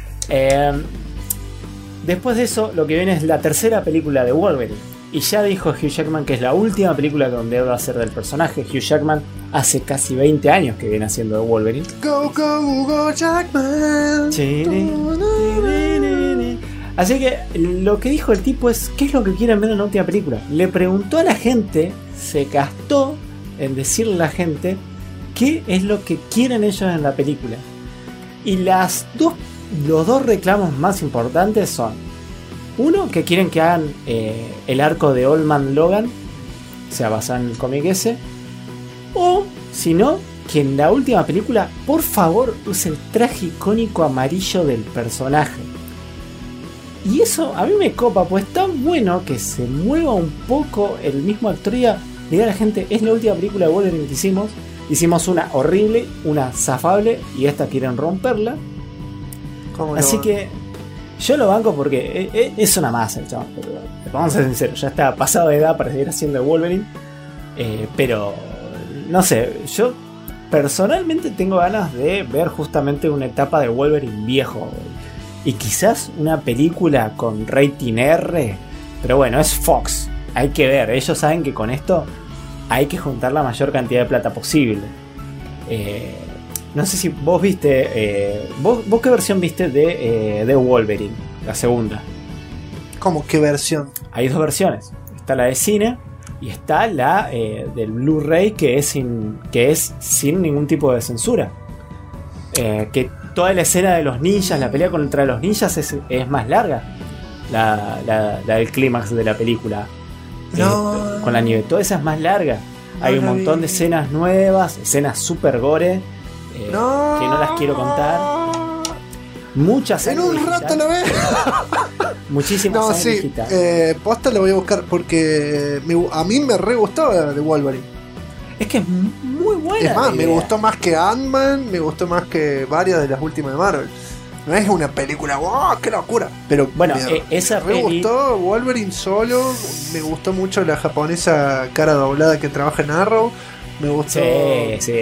Después de eso, lo que viene es la tercera película de Wolverine. Y ya dijo Hugh Jackman que es la última película donde él va a ser del personaje. Hugh Jackman hace casi 20 años que viene haciendo de Wolverine. Go Jackman. Así que lo que dijo el tipo es: ¿qué es lo que quieren ver en la última película? Le preguntó a la gente, se gastó en decirle a la gente qué es lo que quieren ellos en la película. Y los dos reclamos más importantes son: uno, que quieren que hagan el arco de Old Man Logan, o sea, basado en el cómic ese. O, si no, que en la última película, por favor, use el traje icónico amarillo del personaje. Y eso a mí me copa, pues es tan bueno que se mueva un poco el mismo actor y diga a la gente: es la última película de Wolverine que hicimos. Hicimos una horrible, una zafable, y esta quieren romperla. Así que yo lo banco porque es una masa el chabón. Vamos a ser sinceros, ya está pasado de edad para seguir haciendo de Wolverine. Pero no sé, yo personalmente tengo ganas de ver justamente una etapa de Wolverine viejo. Y quizás una película con rating R. Pero bueno, es Fox. Hay que ver. Ellos saben que con esto hay que juntar la mayor cantidad de plata posible. No sé si vos viste... ¿Vos qué versión viste de Wolverine? La segunda. ¿Cómo qué versión? Hay dos versiones. Está la de cine y está la del Blu-ray que es sin ningún tipo de censura. Que toda la escena de los ninjas, la pelea contra los ninjas es más larga. La del clímax de la película. Con la nieve. Toda esa es más larga. Hay un montón de escenas nuevas, escenas super gore, que no las quiero contar. Muchas en un digital. rato lo veo. Muchísimas digital. Posta la voy a buscar porque a mí me re gustó la de Wolverine. Es que es muy buena. Es más, me gustó más que Ant-Man, me gustó más que varias de las últimas de Marvel. No es una película, ¡wow! ¡Qué locura! Pero bueno, esa me gustó Wolverine solo. Me gustó mucho la japonesa cara doblada que trabaja en Arrow. Me gustó. Sí,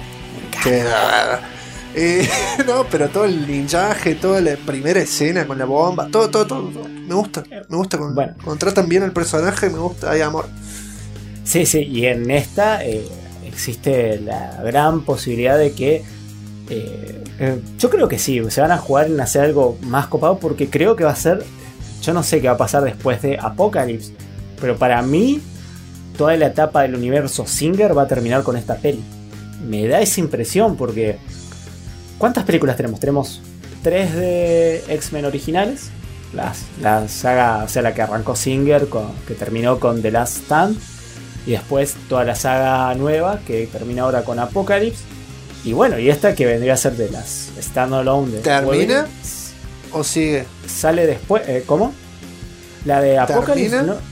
no, pero todo el ninjaje, toda la primera escena con la bomba, todo. Me gusta cuando tratan bien al personaje, me gusta, hay amor. Sí, y en esta existe la gran posibilidad de que Yo creo que sí, se van a jugar en hacer algo más copado porque creo que va a ser... Yo no sé qué va a pasar después de Apocalypse, pero para mí toda la etapa del universo Singer va a terminar con esta peli. Me da esa impresión porque... ¿Cuántas películas tenemos? Tenemos 3 de X-Men originales, la saga, o sea, la que arrancó Singer, que terminó con The Last Stand, y después toda la saga nueva que termina ahora con Apocalypse, y bueno, y esta que vendría a ser de las Standalone de ¿termina? Wolverine, ¿O sigue? sale después, ¿cómo? La de Apocalypse, ¿Termina? ¿no?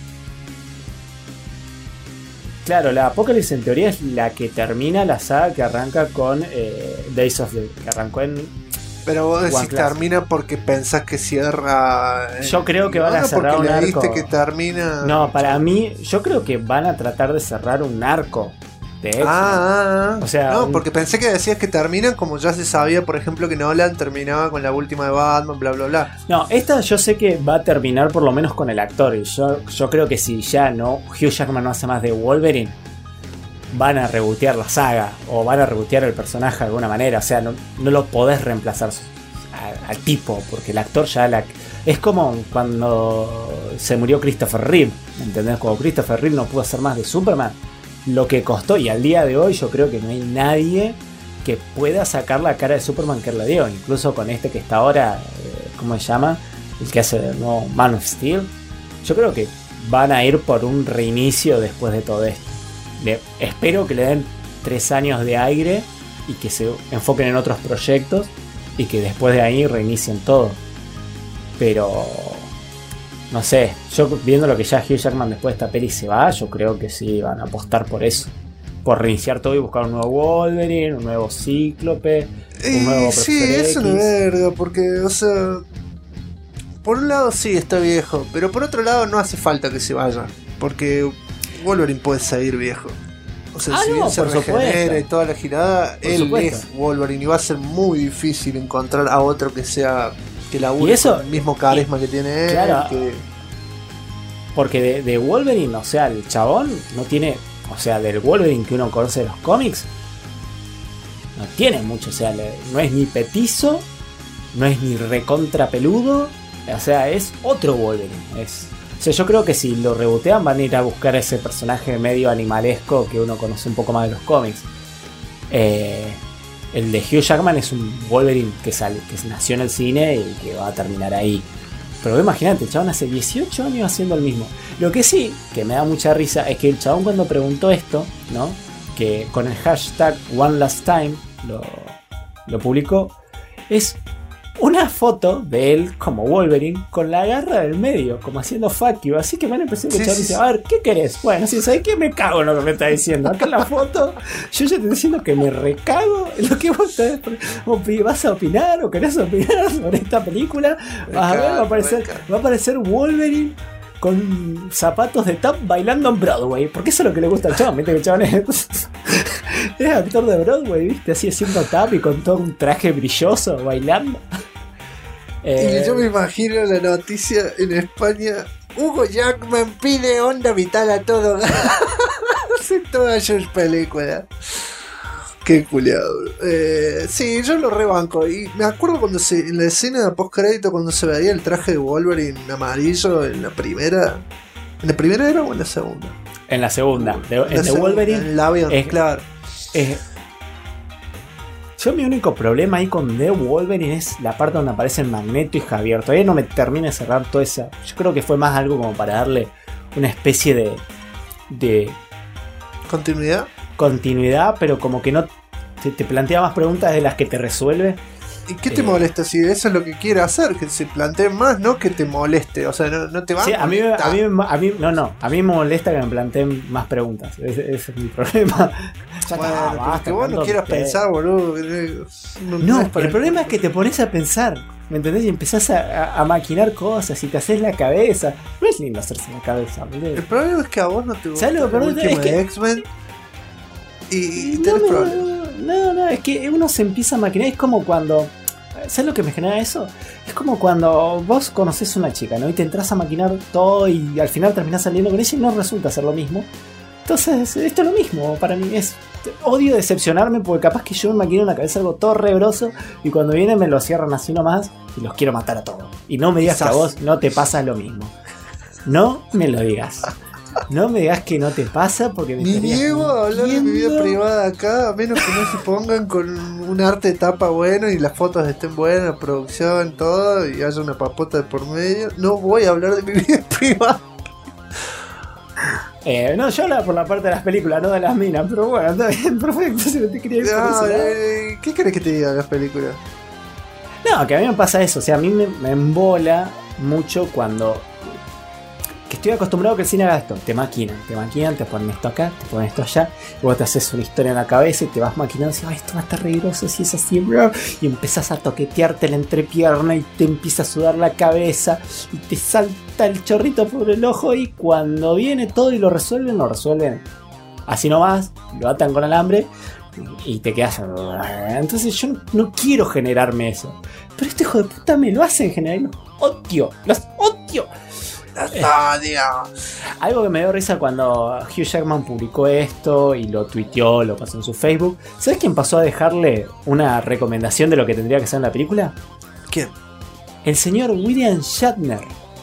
Claro, la Apocalypse en teoría es la que termina la saga que arranca con Days of the... que arrancó en... Pero vos decís One Class. termina porque pensás que cierra... Yo creo que van a cerrar un porque arco. leíste que termina... No, para mí, yo creo que van a tratar de cerrar un arco de X-Men. O sea, no, porque pensé que decías que terminan como ya se sabía, por ejemplo, que Nolan terminaba con la última de Batman, bla, bla, bla. No, esta yo sé que va a terminar por lo menos con el actor. Y yo creo que si ya no Hugh Jackman no hace más de Wolverine, van a rebotear la saga o van a rebotear el personaje de alguna manera. O sea, no lo podés reemplazar al tipo, porque el actor ya es como cuando se murió Christopher Reeve, ¿entendés? Cuando Christopher Reeve no pudo hacer más de Superman, lo que costó, y al día de hoy yo creo que no hay nadie que pueda sacar la cara de Superman que él le dio, incluso con este que está ahora, ¿cómo se llama? El que hace el nuevo Man of Steel. Yo creo que van a ir por un reinicio después de todo esto. Espero que le den 3 años de aire y que se enfoquen en otros proyectos y que después de ahí reinicien todo. Pero no sé, yo viendo lo que ya Hugh Jackman después de esta peli se va, yo creo que sí van a apostar por eso, por reiniciar todo y buscar un nuevo Wolverine, un nuevo Cíclope, un nuevo Profesor Sí, X. es una verga, porque, o sea, por un lado sí está viejo, pero por otro lado no hace falta que se vaya, porque Wolverine puede seguir viejo. O sea, si bien se regenera y toda la girada, él es Wolverine y va a ser muy difícil encontrar a otro que sea, que labure con el mismo carisma que tiene él. Claro, porque de Wolverine, o sea, el chabón no tiene, o sea, del Wolverine que uno conoce de los cómics, no tiene mucho, o sea, no es ni petizo, no es ni recontra peludo, o sea, es otro Wolverine, o sea, yo creo que si lo rebotean van a ir a buscar a ese personaje medio animalesco que uno conoce un poco más de los cómics. El de Hugh Jackman es un Wolverine que nació en el cine y que va a terminar ahí. Pero imagínate, el chabón hace 18 años haciendo el mismo. Lo que sí, que me da mucha risa, es que el chabón cuando preguntó esto, ¿no? Que con el hashtag One Last Time lo publicó, es una foto de él como Wolverine con la garra del medio, como haciendo fuck you. Así que me han empezado a escuchar y dice, a ver, ¿qué querés? Bueno, si sabés que me cago en lo que me está diciendo. Acá en la foto, yo ya te estoy diciendo que me recago en lo que vos vas a opinar o querés opinar sobre esta película. Vas a ver, va a aparecer Wolverine con zapatos de tap bailando en Broadway, porque eso es lo que le gusta al chabón, viste que el chabón es actor de Broadway, viste, así haciendo tap y con todo un traje brilloso bailando. Y yo me imagino la noticia en España: Hugo Jackman pide onda vital a todo. Hace todas sus películas. Qué culiado. Sí, yo lo rebanco. Y me acuerdo cuando en la escena de post-crédito, cuando se veía el traje de Wolverine amarillo en la primera. ¿En la primera era o en la segunda? En la segunda. En The Wolverine. En el avión, claro. Yo mi único problema ahí con The Wolverine es la parte donde aparecen Magneto y Javier. Todavía no me termina de cerrar toda esa. Yo creo que fue más algo como para darle una especie de continuidad, pero como que no te plantea más preguntas de las que te resuelve. ¿Y qué te molesta? Si eso es lo que quiere hacer, que se plantee más, no que te moleste. O sea, no te va a molestar. A mí me molesta que me planteen más preguntas. Ese es mi problema. Bueno, que vos no quieras pensar, boludo. No, el problema es que te pones a pensar, ¿me entendés? Y empezás a maquinar cosas y te haces la cabeza. No es lindo hacerse la cabeza, boludo. El problema es que a vos no te gusta el último de X-Men y tenés problemas. No, es que uno se empieza a maquinar. Es como cuando... ¿Sabes lo que me genera eso? Es como cuando vos conocés a una chica, ¿no? Y te entras a maquinar todo y al final terminás saliendo con ella y no resulta ser lo mismo. Entonces, esto es lo mismo para mí. Odio decepcionarme porque capaz que yo me maquino en la cabeza algo todo rebroso y cuando vienen me lo cierran así nomás y los quiero matar a todos. Y no me digas que a vos no te pasa lo mismo. No me lo digas. No me digas que no te pasa porque me ni niego a hablar de mi vida privada acá, a menos que no se pongan con un arte de tapa bueno y las fotos estén buenas, la producción, todo, y haya una papota de por medio. No voy a hablar de mi vida privada. No, yo hablaba por la parte de las películas, no de las minas, pero bueno, está bien, perfecto, si no te quería ir por eso, ¿qué querés que te diga de las películas? No, que a mí me pasa eso, o sea, a mí me embola mucho cuando... Que estoy acostumbrado a que el cine haga esto, te maquinan, te ponen esto acá, te ponen esto allá, y vos te haces una historia en la cabeza y te vas maquinando y dices, ay, esto va a estar riguroso si es así, bro. Y empezás a toquetearte la entrepierna y te empieza a sudar la cabeza y te salta el chorrito por el ojo y cuando viene todo y lo resuelven así nomás, lo atan con alambre y te quedas... Entonces yo no quiero generarme eso, pero este hijo de puta me lo hace en general, los odio. Algo que me dio risa cuando Hugh Jackman publicó esto y lo tuiteó, lo pasó en su Facebook. ¿Sabes quién pasó a dejarle una recomendación de lo que tendría que ser en la película? ¿Quién? El señor William Shatner.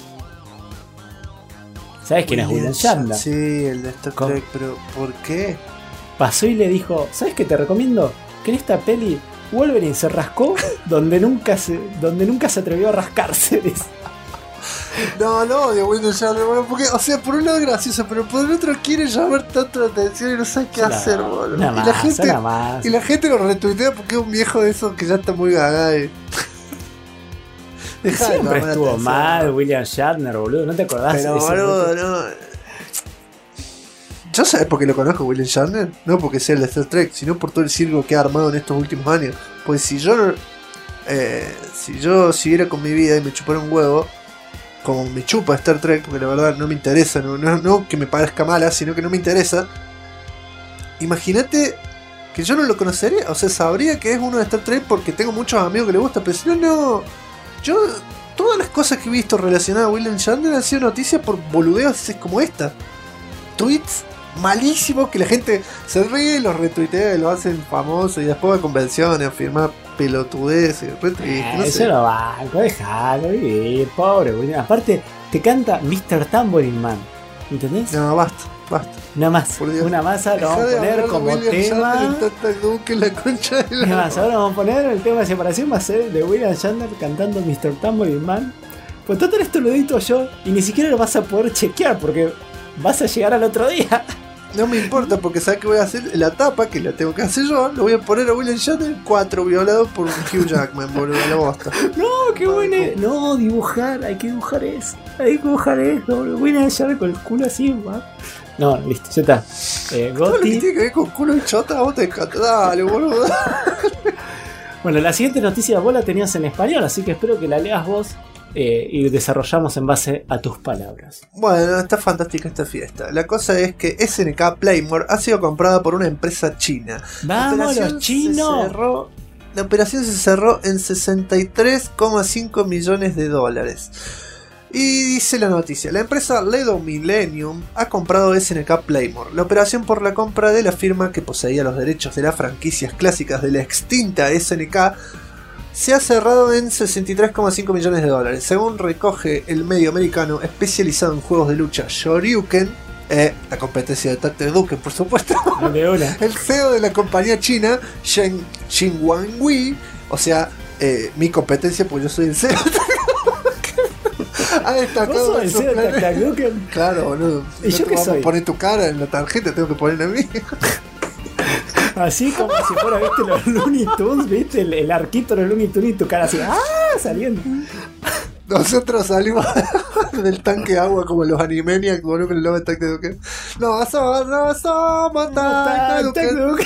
¿Sabes quién es William Shatner? Sí, el de Star Trek, pero ¿por qué? Pasó y le dijo, ¿sabes qué te recomiendo? Que en esta peli Wolverine se rascó donde nunca se atrevió a rascarse. No, de William Shatner, bueno, porque, o sea, por un lado es gracioso, pero por el otro quiere llamar tanto la atención y no sabe qué hacer, boludo. Y la gente lo retuitea porque es un viejo de esos que ya está muy gaga. Siempre estuvo mal William Shatner, boludo, ¿no te acordás? Pero, boludo, no. ¿Yo sabés por qué lo conozco, William Shatner? No porque sea el de Star Trek, sino por todo el circo que ha armado en estos últimos años. Pues si yo siguiera con mi vida y me chupara un huevo, como me chupa Star Trek, porque la verdad no me interesa, no que me parezca mala, sino que no me interesa. Imagínate que yo no lo conocería, o sea, sabría que es uno de Star Trek porque tengo muchos amigos que le gusta, pero si no, yo todas las cosas que he visto relacionadas a William Shatner han sido noticias por boludeos como esta. Tweets malísimos que la gente se ríe y los retuitea y lo hacen famosos y después va a convenciones a firmar pelotudeces, re triste, no eso sé. no banco, dejalo vivir, pobre William. Aparte, te canta Mr. Tambourine Man, ¿entendés? No, basta. Nada más, una masa lo vamos a poner como tema. Nada más, ahora vamos a poner el tema de separación, va a ser de William Shatner cantando Mr. Tambourine Man. Pues total esto lo edito yo y ni siquiera lo vas a poder chequear porque vas a llegar al otro día. No me importa porque sabes que voy a hacer la tapa, que la tengo que hacer yo, lo voy a poner a William Shatner 4 violados por Hugh Jackman, boludo, la bosta. No, qué bueno. No, dibujar, hay que dibujar eso. Boludo. William Shatner con el culo así, ¿va? No, listo, ya está. Todo lo que tiene que ver con culo y chota, vos te encanta, dale, boludo. Bueno, la siguiente noticia vos la tenías en español, así que espero que la leas vos. Y desarrollamos en base a tus palabras. Bueno, está fantástica esta fiesta. La cosa es que SNK Playmore ha sido comprada por una empresa china. ¡Vamos los chinos! La operación se cerró en $63,5 millones. Y dice la noticia, la empresa Ledo Millennium ha comprado SNK Playmore. La operación por la compra de la firma que poseía los derechos de las franquicias clásicas de la extinta SNK se ha cerrado en $63,5 millones. Según recoge el medio americano especializado en juegos de lucha Shoryuken, la competencia de Tacte Duken, por supuesto. El CEO de la compañía china, Shen Wangui, o sea, mi competencia, pues yo soy el CEO. Ha destacado. ¿Vos sos el CEO de Tacte Duken? Claro, boludo. ¿Y yo qué soy? Poner tu cara en la tarjeta, tengo que poner a mí. Así como si fuera, viste, los Looney Tunes, viste, el arquito de los Looney Tunes y tu cara así, saliendo. Nosotros salimos del tanque de agua como los Animaniacs, boludo, con el logo de Tacte Duken. No somos Tacte Duken.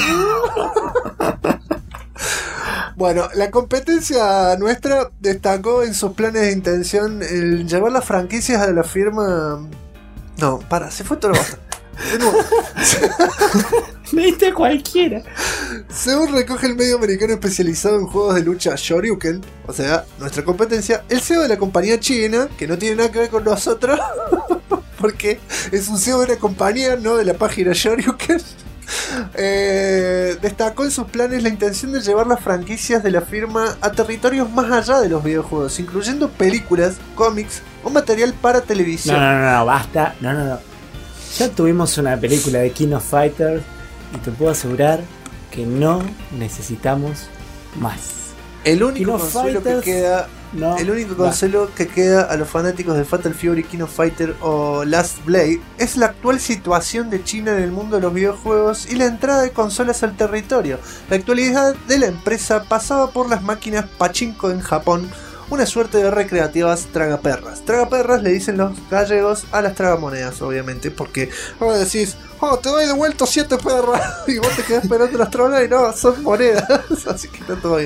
Bueno, la competencia nuestra destacó en sus planes de intención el llevar las franquicias a la firma. No, se fue todo lo bastante. De nuevo. Me diste cualquiera. Según recoge el medio americano especializado en juegos de lucha Shoryuken, o sea, nuestra competencia, el CEO de la compañía china, que no tiene nada que ver con nosotros, porque es un CEO de una compañía, no de la página Shoryuken. Destacó en sus planes la intención de llevar las franquicias de la firma a territorios más allá de los videojuegos, incluyendo películas, cómics o material para televisión. No, basta. No. Ya tuvimos una película de King of Fighters y te puedo asegurar que no necesitamos más. El único consuelo que queda, que queda a los fanáticos de Fatal Fury, King of Fighter o Last Blade es la actual situación de China en el mundo de los videojuegos y la entrada de consolas al territorio. La actualidad de la empresa pasaba por las máquinas pachinko en Japón, una suerte de recreativas tragaperras. Tragaperras le dicen los gallegos a las tragamonedas, obviamente, porque vos decís, te doy de vuelta 7 perras y vos te quedás esperando las trolas y no, son monedas, así que está todo bien.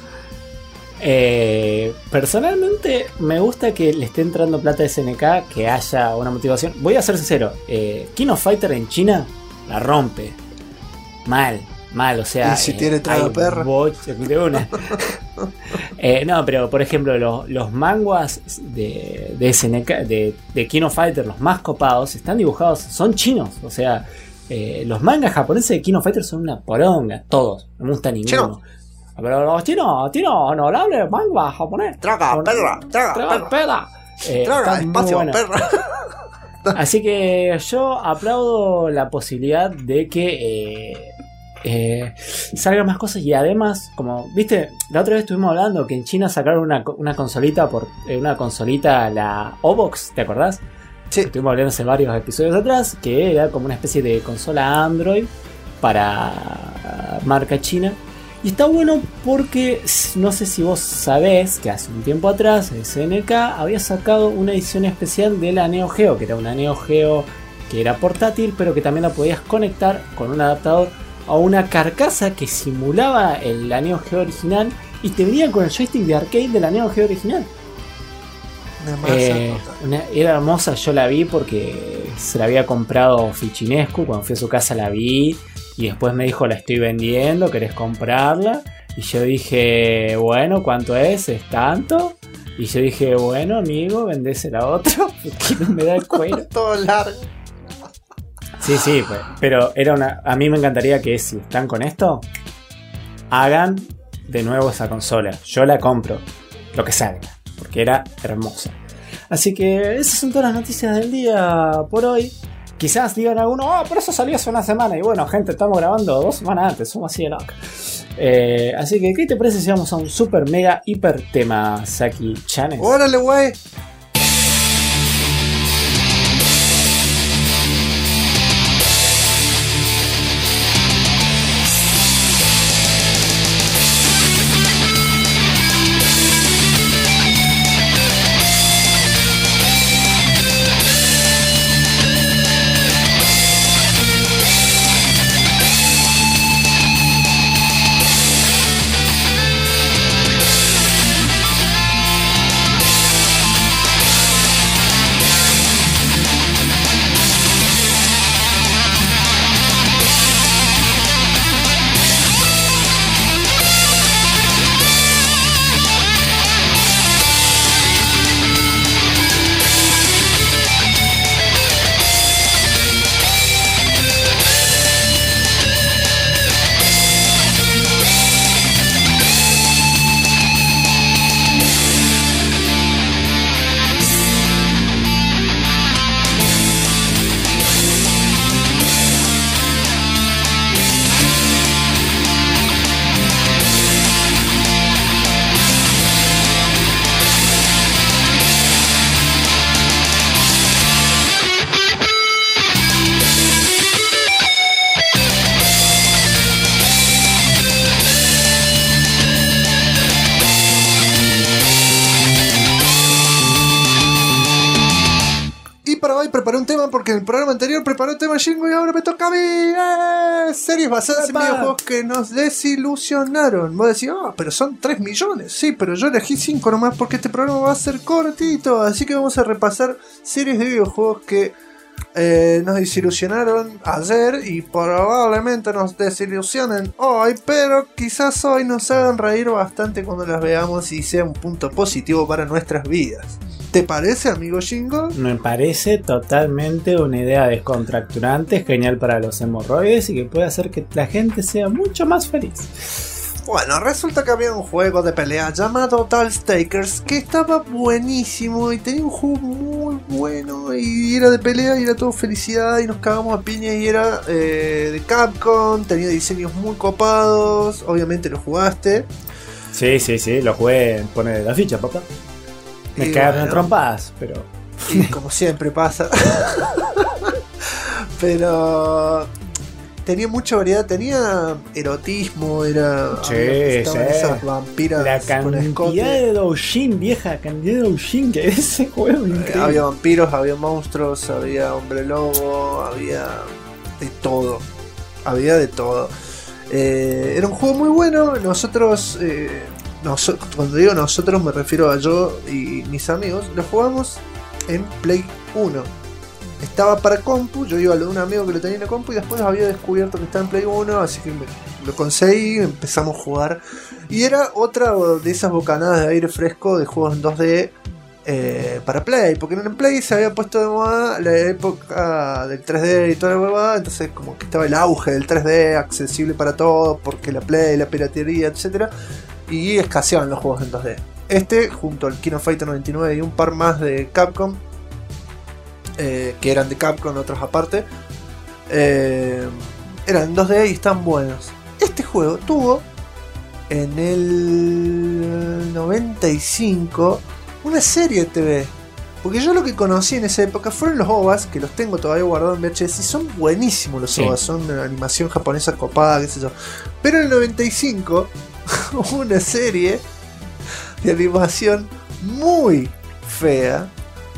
Personalmente me gusta que le esté entrando plata a SNK, que haya una motivación. Voy a ser sincero, King of Fighter en China la rompe mal, o sea, y si tiene traga perra de una. No, pero por ejemplo los manguas de SNK, de King of Fighter, los más copados, están dibujados, son chinos, o sea, los mangas japoneses de King of Fighter son una poronga, todos, no me gusta ninguno. Chino. Pero los chinos no hablan manga japonés. Traga perra. Traga espacio, perra. Así que yo aplaudo la posibilidad de que salgan más cosas. Y además, como viste, la otra vez estuvimos hablando que en China sacaron una consolita, una consolita, la Obox, ¿te acordás? Sí. Estuvimos hablando hace varios episodios atrás, que era como una especie de consola Android para marca china. Y está bueno porque no sé si vos sabés que hace un tiempo atrás SNK había sacado una edición especial de la Neo Geo, que era una Neo Geo que era portátil, pero que también la podías conectar con un adaptador a una carcasa que simulaba la Neo Geo original y te venía con el joystick de arcade de la Neo Geo original. Era hermosa, yo la vi porque se la había comprado Fichinescu, cuando fui a su casa la vi. Y después me dijo, la estoy vendiendo, ¿querés comprarla? Y yo dije, bueno, ¿cuánto es? ¿Es tanto? Y yo dije, bueno, amigo, vendésela a otro, porque no me da el cuero. Todo largo. Sí, pues, pero a mí me encantaría que si están con esto, hagan de nuevo esa consola. Yo la compro, lo que salga, porque era hermosa. Así que esas son todas las noticias del día por hoy. Quizás digan algunos, pero eso salió hace una semana. Y bueno, gente, estamos grabando 2 semanas antes, somos así de loca. Así que, ¿qué te parece si vamos a un super mega hiper tema, Saki Chanes? ¡Órale, güey! Preparé un tema porque en el programa anterior preparó un tema Jingo y ahora me toca a mí. Series basadas en videojuegos que nos desilusionaron. Vos decís, pero son 3 millones. Sí, pero yo elegí 5 nomás porque este programa va a ser cortito. Así que vamos a repasar series de videojuegos que nos desilusionaron ayer y probablemente nos desilusionen hoy, pero quizás hoy nos hagan reír bastante cuando las veamos y sea un punto positivo para nuestras vidas. ¿Te parece, amigo Shingo? Me parece totalmente una idea descontracturante, genial para los hemorroides y que puede hacer que la gente sea mucho más feliz. Bueno, resulta que había un juego de pelea llamado Darkstalkers que estaba buenísimo y tenía un juego muy bueno y era de pelea y era todo felicidad y nos cagamos a piña y era de Capcom, tenía diseños muy copados, obviamente lo jugaste. Sí, lo jugué, pone la ficha, papá. Me cagaron a trompadas, pero... Y como siempre pasa. Pero... tenía mucha variedad, tenía erotismo, estaban esas vampiras. La cantidad de doujin, vieja cantidad de doujin que ese juego increíble. Había vampiros, había monstruos, había hombre lobo, había de todo. Había de todo. Era un juego muy bueno. Nosotros, cuando digo nosotros me refiero a yo y mis amigos, lo jugamos en Play 1. Estaba para compu, yo iba a lo de un amigo que lo tenía en la compu y después había descubierto que estaba en Play 1, así que lo conseguí, empezamos a jugar. Y era otra de esas bocanadas de aire fresco de juegos en 2D para Play, porque en Play se había puesto de moda la época del 3D y toda la huevada, entonces como que estaba el auge del 3D accesible para todos, porque la Play, la piratería, etc. Y escaseaban los juegos en 2D. Junto al King of Fighters 99 y un par más de Capcom, que eran de Capcom, otros aparte, eran 2D y están buenos. Este juego tuvo en el 95 una serie de TV, porque yo lo que conocí en esa época fueron los OVAs, que los tengo todavía guardados en VHS y son buenísimos los OVAs, son una animación japonesa copada, qué sé yo. Pero en el 95 hubo una serie de animación muy fea,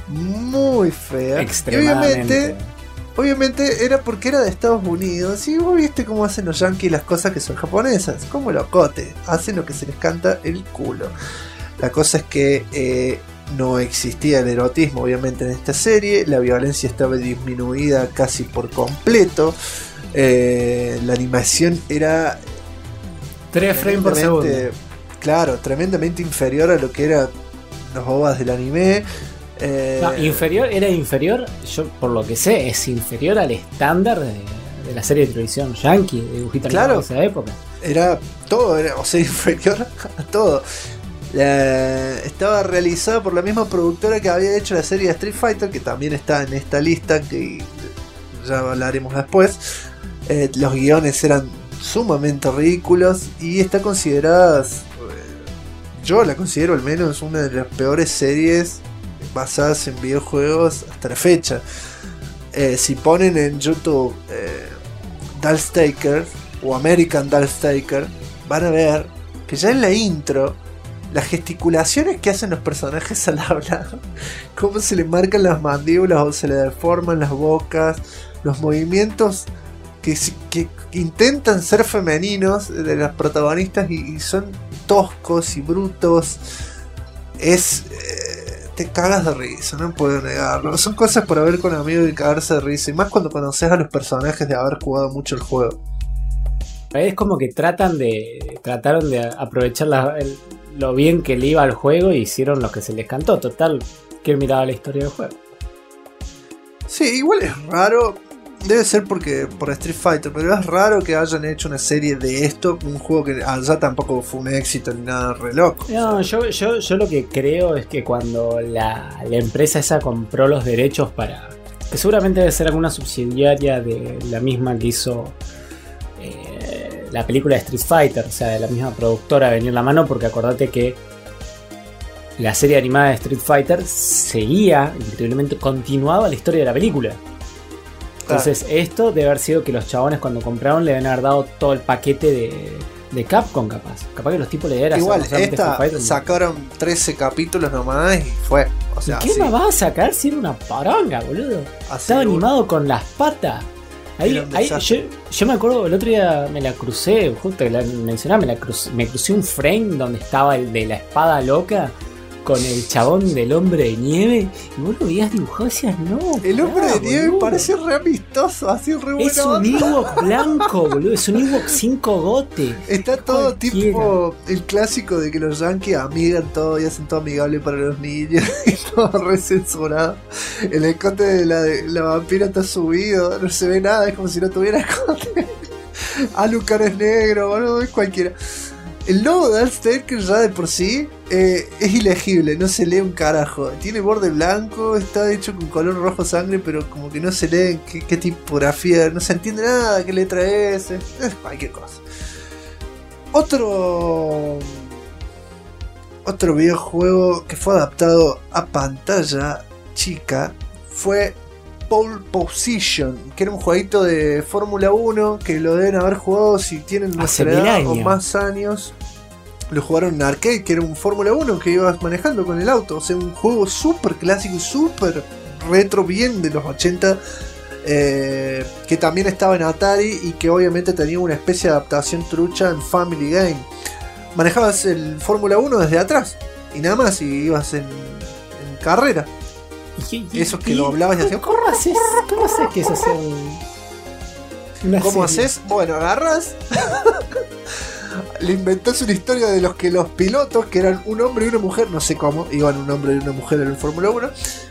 y obviamente era porque era de Estados Unidos y vos viste cómo hacen los yankees las cosas que son japonesas, como locote, hacen lo que se les canta el culo. La cosa es que no existía el erotismo obviamente en esta serie, la violencia estaba disminuida casi por completo, la animación era 3 frames por segundo, claro, tremendamente inferior a lo que eran los OVAs del anime. No, era inferior, yo por lo que sé, es inferior al estándar de la serie de televisión yankee, de dibujita animada de esa época. Era todo, inferior a todo. Estaba realizada por la misma productora que había hecho la serie de Street Fighter, que también está en esta lista, que ya hablaremos después. Los guiones eran sumamente ridículos y está considerada, yo la considero al menos una de las peores series basadas en videojuegos hasta la fecha. Si ponen en YouTube Darkstalkers o American Darkstalkers, van a ver que ya en la intro las gesticulaciones que hacen los personajes al hablar, cómo se le marcan las mandíbulas o se le deforman las bocas, los movimientos que intentan ser femeninos de las protagonistas y son toscos y brutos, te cagas de risa, no puedo negarlo. Son cosas para ver con amigos y cagarse de risa, y más cuando conoces a los personajes de haber jugado mucho el juego. Es como que trataron de aprovechar lo bien que le iba al juego y hicieron lo que se les cantó. Total, ¿quién miraba la historia del juego? Sí, igual es raro. Debe ser por Street Fighter, pero es raro que hayan hecho una serie de esto, un juego que allá tampoco fue un éxito ni nada re loco. No, yo lo que creo es que cuando la empresa esa compró los derechos para... que seguramente debe ser alguna subsidiaria de la misma que hizo la película de Street Fighter, o sea, de la misma productora, venir en la mano, porque acordate que la serie animada de Street Fighter seguía, increíblemente, continuaba la historia de la película. Entonces esto debe haber sido que los chabones cuando compraron le deben haber dado todo el paquete de Capcom, capaz que los tipos le dieran. Igual, sacaron 13 capítulos nomás y fue. O sea, ¿qué más vas a sacar si era una paranga, boludo? Estaba animado con las patas. Ahí yo me acuerdo, el otro día me la crucé, justo que la mencionaba, me crucé un frame donde estaba el de la espada loca. con el chabón del hombre de nieve. Y vos lo veías dibujado y decías, no. El hombre de nieve boludo. parece re amistoso, así re bueno. Es un Ewok blanco, boludo. Es un Ewok 5 gote. Está todo Cualquiera. tipo el clásico de que los yankees amigan todo y hacen todo amigable para los niños y todo re censurado. El escote de la vampira está subido, no se ve nada, es como si no tuviera escote. Alucard es negro, boludo, es cualquiera. El logo de Darkstalker ya de por sí es ilegible, no se lee un carajo. Tiene borde blanco, está hecho con color rojo sangre, pero como que no se lee qué tipografía, no se entiende nada, qué letra es cualquier cosa. Otro videojuego que fue adaptado a pantalla chica fue Pole Position, que era un jueguito de Fórmula 1 que lo deben haber jugado si tienen nuestra edad o más años. Lo jugaron en arcade, que era un Fórmula 1 que ibas manejando con el auto. O sea, un juego súper clásico y súper retro, bien de los 80, que también estaba en Atari y que obviamente tenía una especie de adaptación trucha en Family Game. Manejabas el Fórmula 1 desde atrás y nada más, y ibas en carrera. Esos que lo hablabas y hacías. ¿Cómo haces que eso sea ¿Cómo haces? Bueno, agarras. Le inventás una historia de los que los pilotos, que eran un hombre y una mujer, no sé cómo, iban un hombre y una mujer en el Fórmula 1,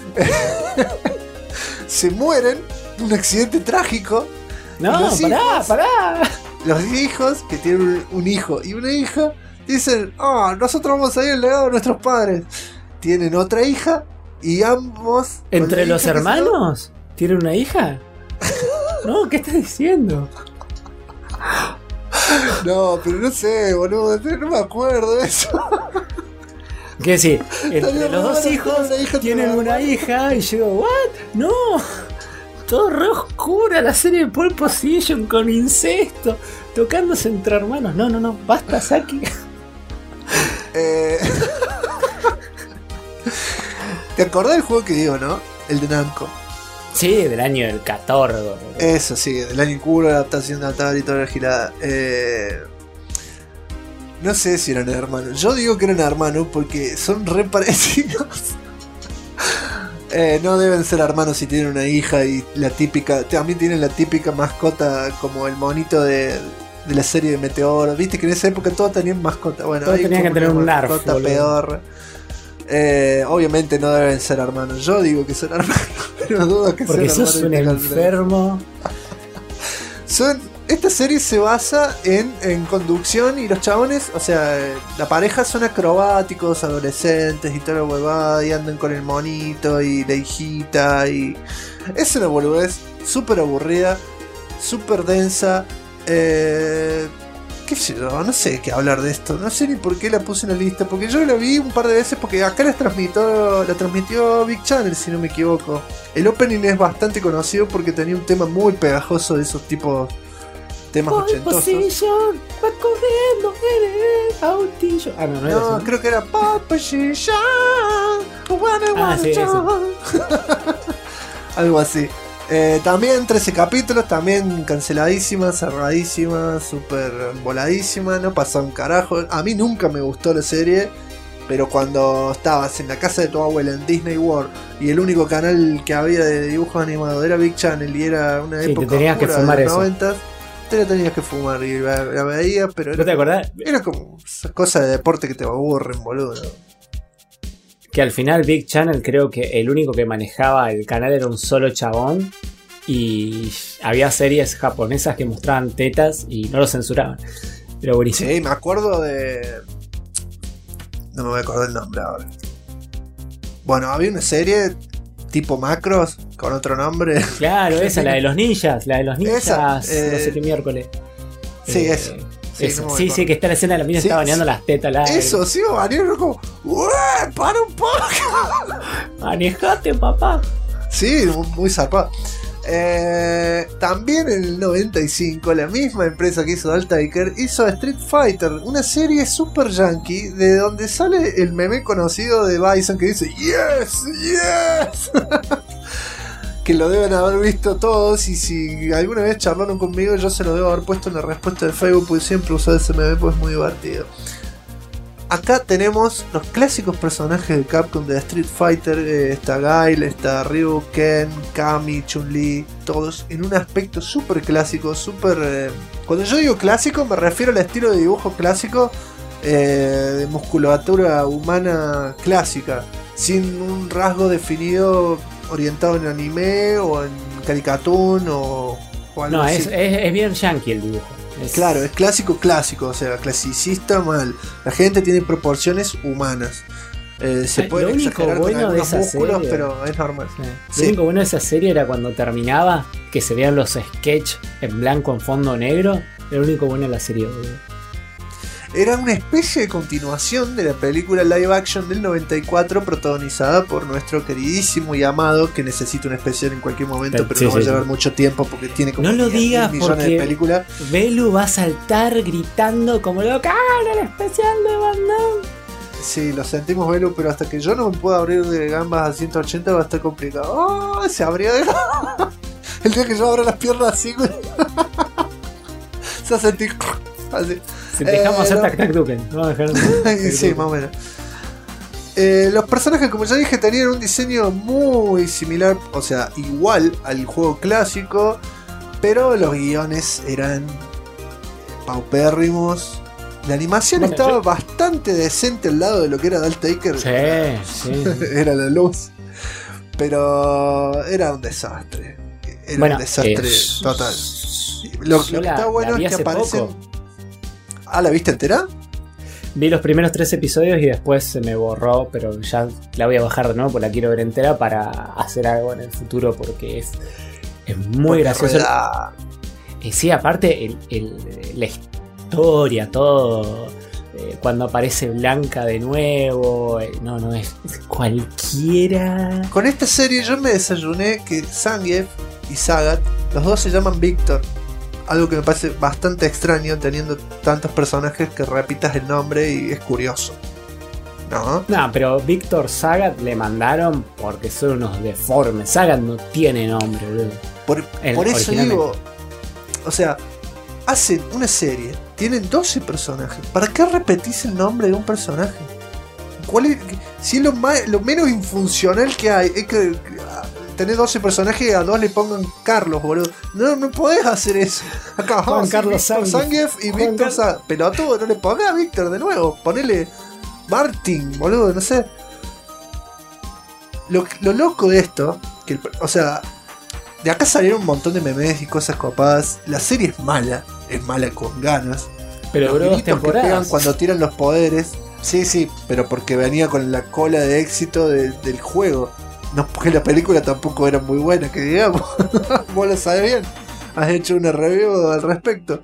se mueren en un accidente trágico. No, pará. Los hijos, que tienen un hijo y una hija, dicen, nosotros vamos a ir al legado de nuestros padres. Tienen otra hija y ambos... ¿Entre los hermanos? ¿Tienen una hija? No, ¿qué estás diciendo? No, pero no sé, boludo, no me acuerdo de eso. ¿Qué decir? Entre los dos hijos tienen una hija y yo digo, ¿what? No, todo re oscura la serie de Pole Position con incesto, tocándose entre hermanos. No, basta, Saki. ¿Te acordás del juego que digo, no? El de Namco. Sí, del año del 14. Eso sí, del año culo, la adaptación de Atari y toda la girada. No sé si eran hermanos. Yo digo que eran hermanos porque son re parecidos. No deben ser hermanos si tienen una hija y la típica. También tienen la típica mascota como el monito de la serie de Meteoro. Viste que en esa época todos tenían mascota. Bueno, todos tenían que tener un Narf. Mascota peor. Obviamente no deben ser hermanos. Yo digo que son hermanos, pero dudo que porque sean sos hermanos. un enfermo. Esta serie se basa en conducción y los chabones, o sea, la pareja son acrobáticos, adolescentes y toda la huevada, y andan con el monito y la hijita, y es una boludez súper aburrida, súper densa. Qué sé yo, no sé qué hablar de esto, no sé ni por qué la puse en la lista, porque yo la vi un par de veces porque acá la transmitió Big Channel, si no me equivoco. El opening es bastante conocido porque tenía un tema muy pegajoso de esos tipos temas ochentosos. Va corriendo en el autillo. No era eso, ¿no? Creo que era Position. Sí, eso. Algo así. También 13 capítulos, también canceladísima, cerradísima, súper voladísima, no pasó un carajo. A mí nunca me gustó la serie, pero cuando estabas en la casa de tu abuela en Disney World y el único canal que había de dibujos animados era Big Channel y era una época te tenías que fumar de los eso. 90, te la tenías que fumar y la veía, pero ¿No te acordás? Era como esa cosa de deporte que te aburren, boludo. Que al final Big Channel creo que el único que manejaba el canal era un solo chabón y había series japonesas que mostraban tetas y no lo censuraban. Pero buenísimo. Sí, me acuerdo de... No me voy a acordar el nombre ahora. Bueno, había una serie tipo Macros con otro nombre. Claro, esa, la de los ninjas. Esa, no sé qué miércoles. Sí, eso. Sí, que está la escena de la mina está baneando las tetas. Eso, sí, baneando como... ¡Para un poco! ¡Manejate, papá! Sí, muy zarpado. También en el 95 la misma empresa que hizo Darkstalker hizo Street Fighter, una serie super yankee de donde sale el meme conocido de Bison que dice yes, yes. Que lo deben haber visto todos, y si alguna vez charlaron conmigo yo se lo debo haber puesto en la respuesta de Facebook, porque siempre uso ese meme, pues es muy divertido. acá tenemos los clásicos personajes de Capcom de Street Fighter. Está Guile, está Ryu, Ken, Kami, Chun-Li, todos en un aspecto súper clásico, súper... cuando yo digo clásico me refiero al estilo de dibujo clásico, de musculatura humana clásica, sin un rasgo definido orientado en anime o en caricatún o algo No, así. es bien yankee el dibujo. Claro, es clásico, o sea, clasicista mal. La gente tiene proporciones humanas. Se puede lo único exagerar con bueno de algunos esa músculos, serie, pero es normal. Lo único bueno de esa serie era cuando terminaba, que se veían los sketches en blanco en fondo negro. Era lo único bueno de la serie, boludo. Era una especie de continuación de la película live action del 94, protagonizada por nuestro queridísimo y amado, que necesita un especial en cualquier momento, pero Sí, no va a sí, llevar sí. mucho tiempo porque tiene como No lo 10.000 digas millones de porque películas. Belu va a saltar gritando como loca en el especial de Van Damme. Sí, lo sentimos, Belu, pero hasta que yo no me pueda abrir de gambas a 180 va a estar complicado. ¡Oh! Se abrió de... El día que yo abra las piernas así, güey. Se va a sentir así. Si dejamos hacer no. tac tac duken, no dejar Sí, más o menos. Los personajes, como ya dije, tenían un diseño muy similar, o sea, igual al juego clásico, pero los guiones eran paupérrimos. La animación Bueno, estaba bastante decente al lado de lo que era Dal Taker. Sí. Era la luz. Pero era un desastre. Era Bueno, un desastre total. Lo que está bueno vi es que hace aparecen. poco. Ah, ¿la viste entera? Vi los primeros 3 episodios y después se me borró, pero ya la voy a bajar de nuevo porque la quiero ver entera para hacer algo en el futuro porque es muy Porque gracioso. rueda. Sí, aparte la historia, todo. Cuando aparece Blanca de nuevo, no es cualquiera. Con esta serie yo me desayuné que Zangief y Sagat, los dos se llaman Víctor. Algo que me parece bastante extraño teniendo tantos personajes que repitas el nombre y es curioso. ¿No? No, pero Víctor Sagat le mandaron porque son unos deformes. Sagat no tiene nombre, boludo. Por eso Originalmente. digo, o sea, hacen una serie, tienen 12 personajes. ¿Para qué repetís el nombre de un personaje? ¿Cuál es? Si es lo menos infuncional que hay, es que tenés 12 personajes y a 2 le pongan Carlos, boludo. No podés hacer eso. Acá Juan Carlos Zangief y Víctor Sagat. Pelotudo, no le pongas a Víctor de nuevo. Ponele Martin, boludo, no sé. Lo loco de esto, o sea, de acá salieron un montón de memes y cosas copadas. La serie es mala con ganas. Pero Los duró 2 gritos que pegan temporadas. cuando tiran los poderes. Sí, pero porque venía con la cola de éxito del juego. No, porque la película tampoco era muy buena, que digamos. Vos lo sabés bien. Has hecho una review al respecto.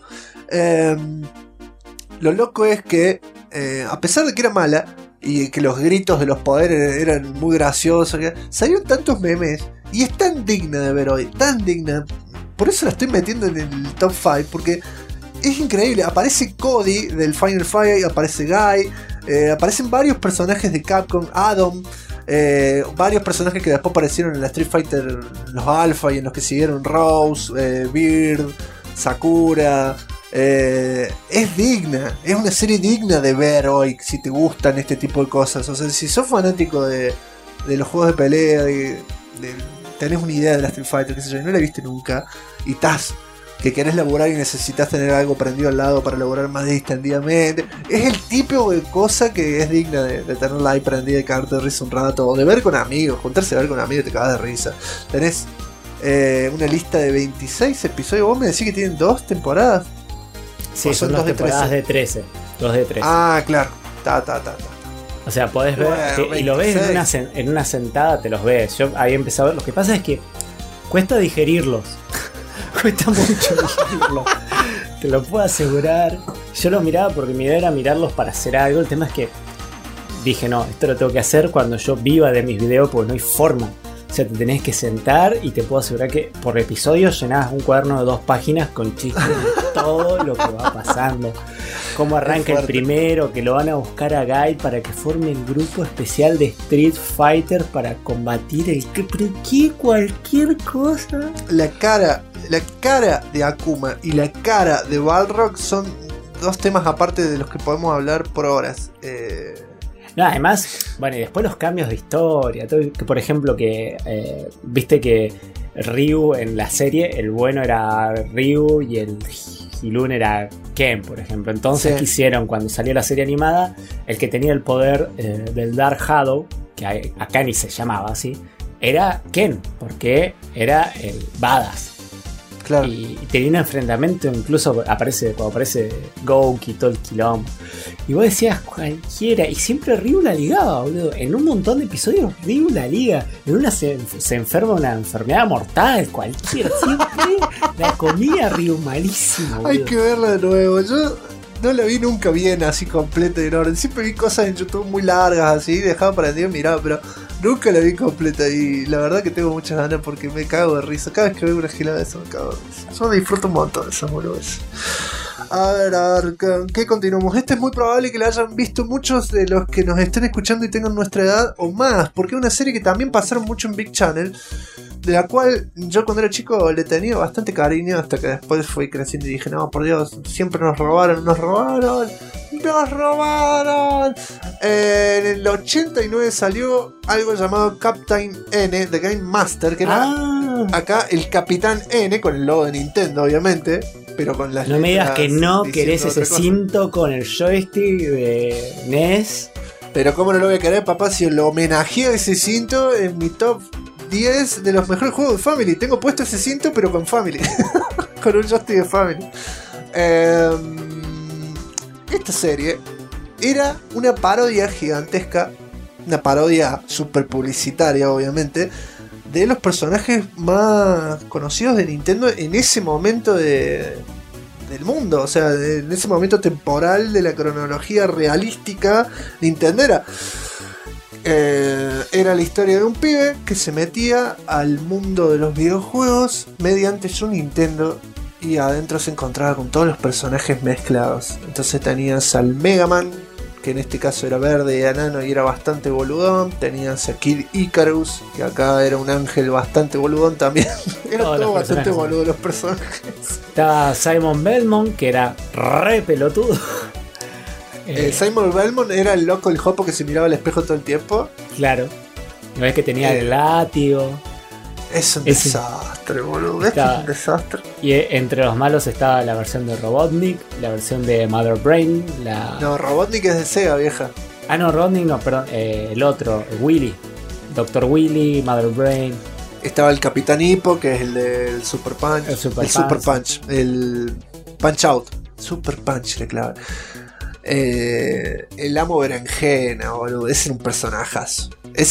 Lo loco es que, a pesar de que era mala y que los gritos de los poderes eran muy graciosos, salieron tantos memes y es tan digna de ver hoy, tan digna. Por eso la estoy metiendo en el top 5, porque es increíble. Aparece Cody del Final Fight, aparece Guy, aparecen varios personajes de Capcom, Adam, varios personajes que después aparecieron en la Street Fighter, los Alpha y en los que siguieron Rose, Beard, Sakura. Es digna, es una serie digna de ver hoy si te gustan este tipo de cosas. O sea, si sos fanático de los juegos de pelea, tenés una idea de la Street Fighter, qué sé yo, y no la viste nunca, y estás que querés laburar y necesitas tener algo prendido al lado para laburar más distendidamente, es el tipo de cosa que es digna de tenerla ahí prendida y cagarte de risa un rato, o de ver con amigos, juntarse a ver con amigos y te cagas de risa. Tenés una lista de 26 episodios. Vos me decís que tienen 2 temporadas. Sí, son 2 temporadas de 13. 2 de 13. Ah, claro. O sea, podés ver, Bueno, y lo ves en una sentada, te los ves. Yo había empezado a ver. Lo que pasa es que cuesta digerirlos. Cuesta mucho digerirlos. Te lo puedo asegurar. Yo lo miraba porque mi idea era mirarlos para hacer algo. El tema es que dije, no, esto lo tengo que hacer cuando yo viva de mis videos porque no hay forma. O sea, te tenés que sentar y te puedo asegurar que por episodio llenás un cuaderno de 2 páginas con chistes de todo lo que va pasando. Cómo arranca el primero, que lo van a buscar a Guy para que forme el grupo especial de Street Fighter para combatir el... ¿Pero qué? Cualquier cosa. La cara de Akuma y la cara de Balrog son dos temas aparte de los que podemos hablar por horas. No, además, bueno, y después los cambios de historia. Todo, que por ejemplo, que viste que Ryu en la serie, el bueno era Ryu y el Hilun era Ken, por ejemplo. Entonces sí. quisieron, cuando salió la serie animada, el que tenía el poder del Dark Shadow, que acá ni se llamaba así, era Ken, porque era el badass. Claro. Y tenía un enfrentamiento, incluso cuando aparece Gouki y todo el quilombo. Y vos decías cualquiera, y siempre Ryu la ligaba, boludo. En un montón de episodios Ryu la liga. En una se enferma una enfermedad mortal, cualquiera. Siempre la comía Ryu, malísimo, boludo. Hay que verla de nuevo. Yo no la vi nunca bien, así completa y en orden. Siempre vi cosas en YouTube muy largas, así, dejaba para el día miraba, pero nunca la vi completa. Y la verdad que tengo muchas ganas porque me cago de risa. Cada vez que veo una gilada de eso me cago de risa. Yo disfruto un montón de esas boludas. A ver, ¿qué continuamos? Este es muy probable que la hayan visto muchos de los que nos estén escuchando y tengan nuestra edad o más, porque es una serie que también pasaron mucho en Big Channel, de la cual yo cuando era chico le tenía bastante cariño, hasta que después fui creciendo y dije, no, por Dios, siempre nos robaron. En el 89 salió algo llamado Captain N, The Game Master, que era acá el Capitán N, con el logo de Nintendo, obviamente, pero con las no me digas que no querés ese cosa. cinto con el joystick de NES. Pero cómo no lo voy a querer, papá, si lo homenajeo ese cinto en mi top 10 de los mejores juegos de Family. Tengo puesto ese cinto pero con Family. Con un joystick de Family. Esta serie era una parodia gigantesca, una parodia super publicitaria obviamente, de los personajes más conocidos de Nintendo en ese momento del mundo, o sea, en ese momento temporal de la cronología realística nintendera. Era la historia de un pibe que se metía al mundo de los videojuegos mediante su Nintendo y adentro se encontraba con todos los personajes mezclados. Entonces tenías al Mega Man, que en este caso era verde y enano y era bastante boludón. Tenías a Kid Icarus, que acá era un ángel bastante boludón también. Era todo bastante boludo los personajes. Estaba Simon Belmont, que era re pelotudo. Simon Belmont era el loco, el jopo que se miraba al espejo todo el tiempo. Claro. ¿No ves que tenía el látigo? Es un desastre, boludo. Es un desastre. Y entre los malos estaba la versión de Robotnik, la versión de Mother Brain. No, Robotnik es de Sega, vieja. Ah, no, Robotnik no, perdón. El otro, Willy. Dr. Willy, Mother Brain. Estaba el Capitán Hippo, que es el del Super Punch. El Super Punch. El Punch Out. Super Punch, le clava. El Amo Berenjena, boludo. Ese era un personajazo.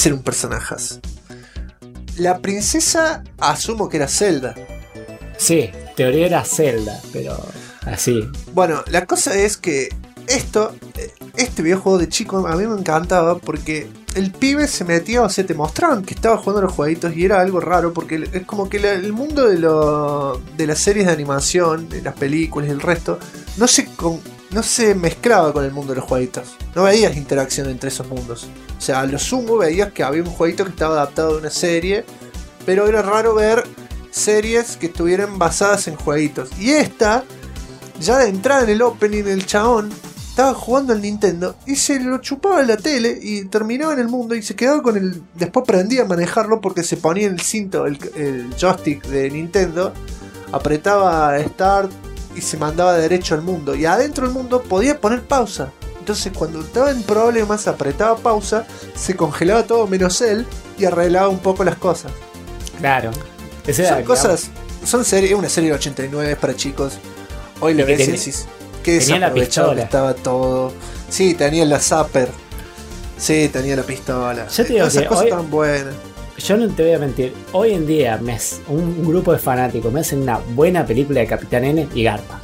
La princesa, asumo que era Zelda. Sí, teoría era Zelda, pero así. Bueno, la cosa es que este videojuego de chico a mí me encantaba porque el pibe se metía, o sea, te mostraban que estaba jugando los jueguitos y era algo raro porque es como que el mundo de las series de animación, de las películas y el resto, no se mezclaba con el mundo de los jueguitos. No veías interacción entre esos mundos. O sea, a lo sumo veías que había un jueguito que estaba adaptado de una serie, pero era raro ver series que estuvieran basadas en jueguitos. Y esta, ya de entrada en el opening, el chabón estaba jugando al Nintendo y se lo chupaba en la tele y terminaba en el mundo y se quedaba con el... Después aprendía a manejarlo porque se ponía en el cinto, el joystick de Nintendo, apretaba Start y se mandaba derecho al mundo. Y adentro del mundo podía poner pausa. Entonces cuando estaba en problemas apretaba pausa, se congelaba todo menos él y arreglaba un poco las cosas. Claro. Son cosas... Son una serie de 89, es para chicos. Hoy le ves y decís... Que tenía la pistola. Estaba todo. Sí, tenía la Zapper. Sí, tenía la pistola. Yo te digo esas que cosas hoy, tan buenas. Yo no te voy a mentir. Hoy en día un grupo de fanáticos me hacen una buena película de Capitán N y garpa.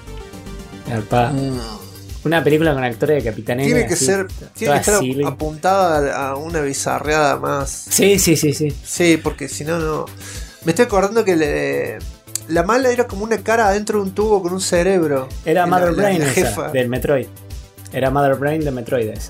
Una película con actores de Capitán N. Tiene que ser. Tiene que estar apuntada a una bizarreada más. Sí. Sí, porque si no, no. Me estoy acordando que la mala era como una cara adentro de un tubo con un cerebro. Era Mother Brain esa, jefa del Metroid. Era Mother Brain de Metroid esa.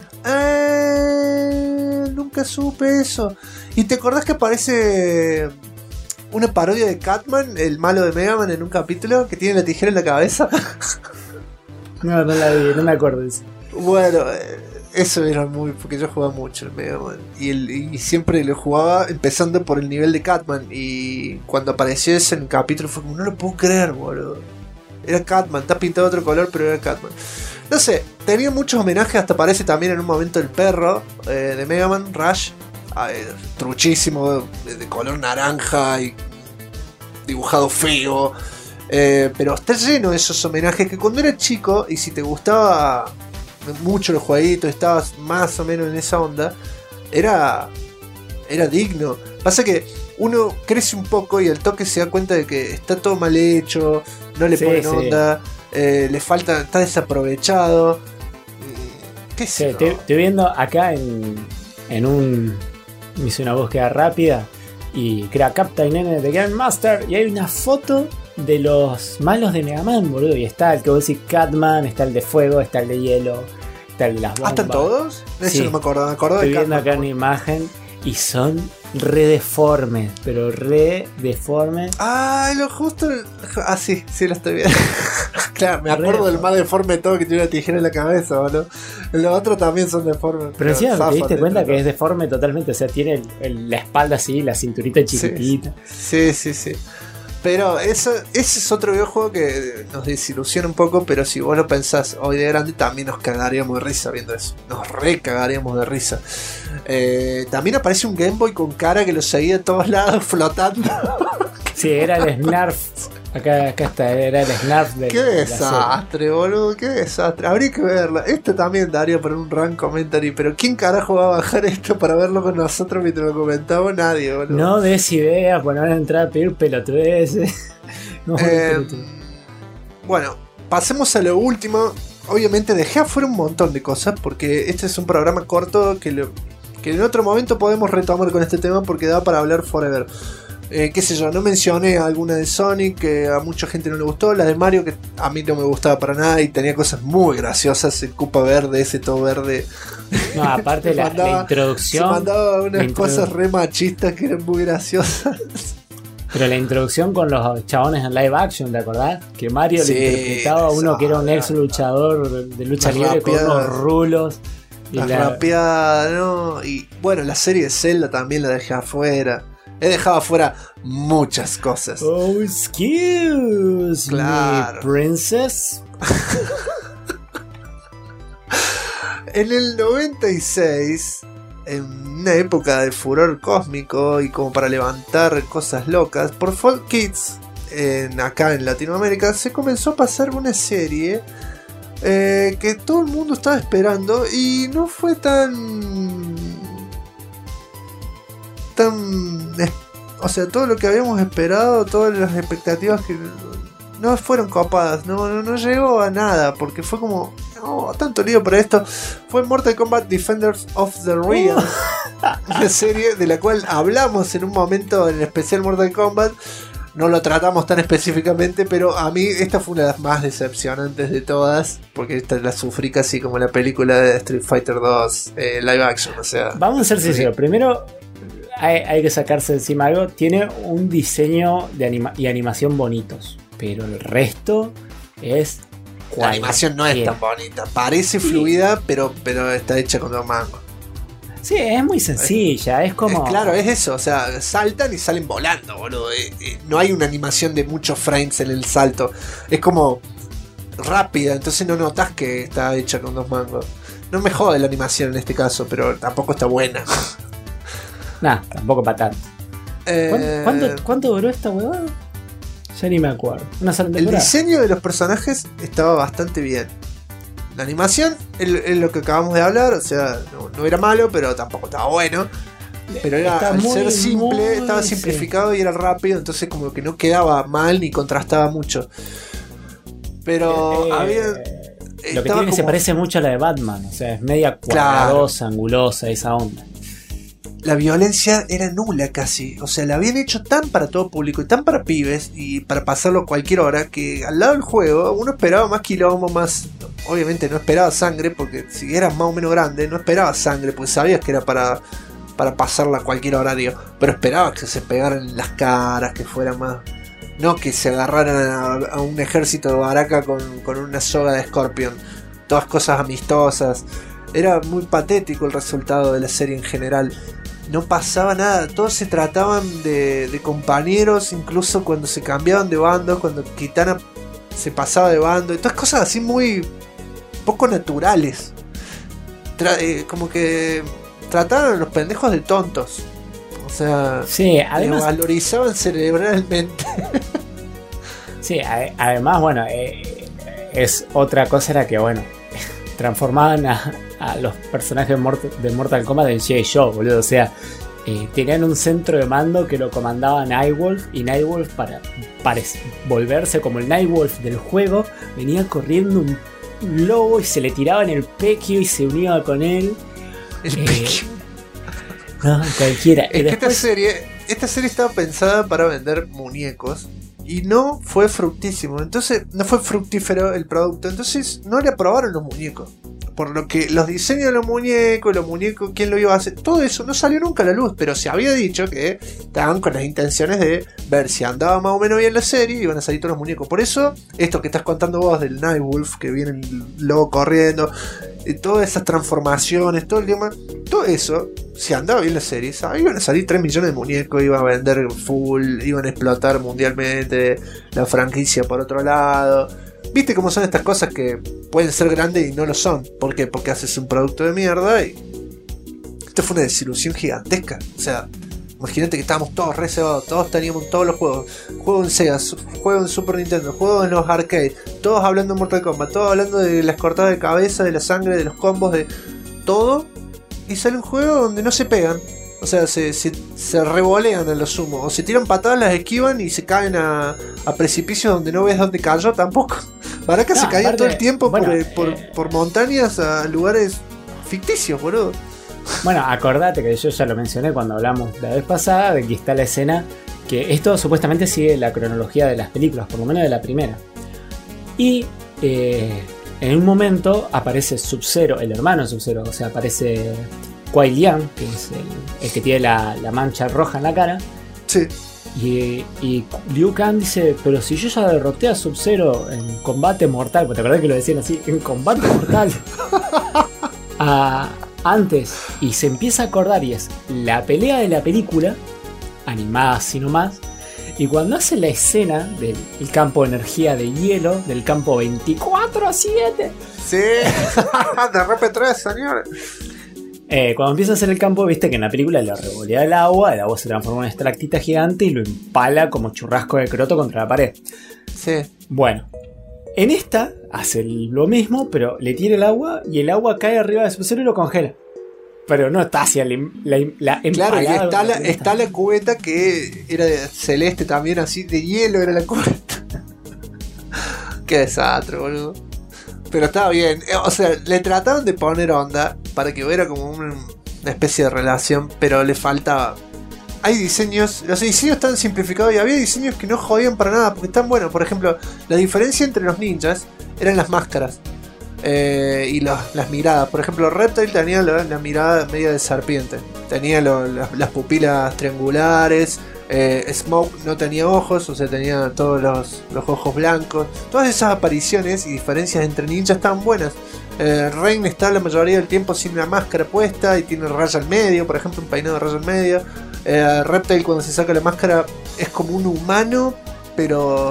Nunca supe eso. ¿Y te acordás que aparece una parodia de Catman, el malo de Mega Man, en un capítulo que tiene la tijera en la cabeza? No, no la vi, no me acuerdo de eso. Bueno, eso era muy... porque yo jugaba mucho el Mega Man. Y siempre lo jugaba empezando por el nivel de Catman. Y cuando apareció ese en el capítulo fue como, no lo puedo creer, boludo. Era Catman, está pintado de otro color, pero era Catman. No sé, tenía muchos homenajes, hasta aparece también en un momento el perro de Mega Man, Rush. Truchísimo, de color naranja y dibujado feo. Pero está lleno de esos homenajes que cuando eras chico y si te gustaba mucho los jueguitos, estabas más o menos en esa onda, era digno. Pasa que uno crece un poco y al toque se da cuenta de que está todo mal hecho, no le ponen onda, le falta, está desaprovechado. ¿Qué sé yo? Estoy viendo acá en un... me hice una búsqueda rápida y crea Captain N de Grandmaster y hay una foto de los malos de Mega Man, boludo. Y está el que vos decís Catman, está el de fuego, está el de hielo, está el de las bombas. ¿Están todos? Eso Sí. no me acordaba. Me acordaba Estoy de viendo Catman. acá una imagen y son re deformes, pero re deformes. Ah, lo justo. Ah, sí, lo estoy viendo. Claro, me acuerdo del más deforme de todo que tiene una tijera en la cabeza, ¿no? Los otros también son deformes. Pero encima te diste záfate, cuenta pero- que es deforme totalmente, o sea, tiene la espalda así, la cinturita chiquitita. Sí. Pero ese es otro videojuego que nos desilusiona un poco, pero si vos lo pensás hoy de grande, también nos cagaríamos de risa viendo eso. Nos recagaríamos de risa. También aparece un Game Boy con cara que lo seguía de todos lados flotando. Sí, era el Snarf. Acá está, era el Snarf de Qué de la desastre, boludo, qué desastre. Habría que verla. Esto también daría para un rank commentary, pero ¿quién carajo va a bajar esto para verlo con nosotros mientras lo comentamos? Nadie, boludo. serie. No des ideas, pues no van a entrar a pedir pelotudeces. No, pelotudeces. Bueno, pasemos a lo último. Obviamente dejé afuera un montón de cosas porque este es un programa corto que en otro momento podemos retomar con este tema porque da para hablar forever. Qué sé yo, no mencioné alguna de Sonic que a mucha gente no le gustó, la de Mario que a mí no me gustaba para nada y tenía cosas muy graciosas, el Koopa verde, ese todo verde. No, aparte la Se introducción. mandaba unas la cosas re machistas que eran muy graciosas. Pero la introducción con los chabones en live action, ¿te acordás? Que Mario Sí, le interpretaba a uno que era un ex luchador de lucha Las libre con rapeadas. unos rulos. Y La rapeada, ¿no? Y bueno, la serie de Zelda también la dejé afuera. He dejado afuera muchas cosas. Oh, excuse Claro. me, princess. En el 96, en una época de furor cósmico y como para levantar cosas locas, por Folk Kids, acá en Latinoamérica, se comenzó a pasar una serie que todo el mundo estaba esperando y no fue o sea, todo lo que habíamos esperado, todas las expectativas que no fueron copadas, no llegó a nada, porque fue como, no, tanto lío para esto. Fue Mortal Kombat Defenders of the Realm, una serie de la cual hablamos en un momento en el especial Mortal Kombat. No lo tratamos tan específicamente, pero a mí esta fue una de las más decepcionantes de todas, porque esta la sufrí casi como la película de Street Fighter 2 live action, o sea. Vamos a ser sinceros. Primero, hay que sacarse encima algo. Tiene un diseño y animación bonitos, pero el resto es. La animación no es tan bonita, parece fluida, pero está hecha con dos mangos. Sí, es muy sencilla, es como... Claro, es eso, o sea, saltan y salen volando, boludo. No hay una animación de muchos frames en el salto. Es como rápida, entonces no notas que está hecha con dos mangos. No me jode la animación en este caso, pero tampoco está buena. Nah, tampoco para tanto. ¿Cuánto duró esta huevada? Ya ni me acuerdo. Una sola El temporada. diseño de los personajes estaba bastante bien. La animación es lo que acabamos de hablar, o sea, no era malo, pero tampoco estaba bueno. Pero era, Está al muy, ser simple, muy, estaba sí. simplificado y era rápido, entonces como que no quedaba mal ni contrastaba mucho. Pero había... Lo que estaba tiene que se como- parece mucho a la de Batman, o sea, es media cuadradosa, angulosa, esa onda. La violencia era nula casi, o sea, la habían hecho tan para todo público y tan para pibes y para pasarlo a cualquier hora que al lado del juego uno esperaba más quilombo, más... Obviamente no esperaba sangre porque si eras más o menos grande no esperaba sangre porque sabías que era para pasarla a cualquier horario, pero esperaba que se pegaran en las caras, que fuera No que se agarraran a un ejército de Baraka con una soga de Scorpion. Todas cosas amistosas. Era muy patético el resultado de la serie en general. No pasaba nada. Todos se trataban de compañeros. Incluso cuando se cambiaban de bando. Cuando Kitana se pasaba de bando. Y todas cosas así muy poco naturales. Como que trataban a los pendejos de tontos. O sea, sí, además, valorizaban cerebralmente. Sí, además, bueno, es otra cosa era que, bueno, transformaban a los personajes de Mortal Kombat en G.I. Joe, boludo. O sea, tenían un centro de mando que lo comandaba Nightwolf, y Nightwolf para volverse como el Nightwolf del juego, venía corriendo un lobo y se le tiraba en el pequio y se unía con él. El pequio. No, cualquiera. Es que esta serie estaba pensada para vender muñecos y no fue fructísimo. Entonces, no fue fructífero el producto. Entonces, no le aprobaron los muñecos. Por lo que los diseños de los muñecos, quién lo iba a hacer, todo eso no salió nunca a la luz. Pero se había dicho que estaban con las intenciones de ver si andaba más o menos bien la serie y iban a salir todos los muñecos. Por eso, esto que estás contando vos del Nightwolf, que viene el lobo corriendo, todas esas transformaciones, todo el tema, todo eso, si andaba bien la serie, iban a salir 3 millones de muñecos, iban a vender full, iban a explotar mundialmente la franquicia por otro lado. ¿Viste cómo son estas cosas que pueden ser grandes y no lo son? ¿Por qué? Porque haces un producto de mierda y esto fue una desilusión gigantesca. O sea, imagínate que estábamos todos reservados, todos teníamos todos los juegos en Sega, juegos en Super Nintendo, juegos en los arcades, todos hablando de Mortal Kombat, todos hablando de las cortadas de cabeza, de la sangre, de los combos, de todo, y sale un juego donde no se pegan. O sea, se revolean en lo sumo. O se tiran patadas, las esquivan y se caen a precipicios donde no ves dónde cayó tampoco. Baraka se caía todo el tiempo, bueno, por montañas a lugares ficticios, boludo. Bueno, acordate que yo ya lo mencioné cuando hablamos la vez pasada, de que está la escena, que esto supuestamente sigue la cronología de las películas, por lo menos de la primera. Y en un momento aparece Sub-Zero, el hermano de Sub-Zero, o sea, aparece Kuai Liang, que es el que tiene la mancha roja en la cara. Sí. Y Liu Kang dice, pero si yo ya derroté a Sub-Zero en combate mortal, ¿te acordás que lo decían así? En combate mortal. Antes, y se empieza a acordar, y es la pelea de la película, animada así nomás, y cuando hace la escena del campo de energía de hielo, del campo 24/7. Sí, de RP3, señores. Cuando empieza a hacer el campo, viste que en la película le revolea el agua se transforma en una estalactita gigante y lo empala como churrasco de croto contra la pared. Sí. Bueno, en esta hace lo mismo, pero le tira el agua y el agua cae arriba de Sub-Zero y lo congela. Pero no está hacia la claro, y está la cubeta que era celeste también, así de hielo era la cubeta. Qué desastre, boludo. Pero estaba bien, o sea, le trataron de poner onda para que hubiera como una especie de relación, pero le faltaba. Hay diseños, los diseños están simplificados y había diseños que no jodían para nada, porque están buenos. Por ejemplo, la diferencia entre los ninjas eran las máscaras y las miradas. Por ejemplo, Reptile tenía la mirada media de serpiente, tenía las pupilas triangulares. Smoke no tenía ojos, o sea, tenía todos los ojos blancos. Todas esas apariciones y diferencias entre ninjas estaban buenas. Rain está la mayoría del tiempo sin una máscara puesta y tiene raya al medio, por ejemplo, un peinado de raya al medio. Reptile, cuando se saca la máscara, es como un humano, pero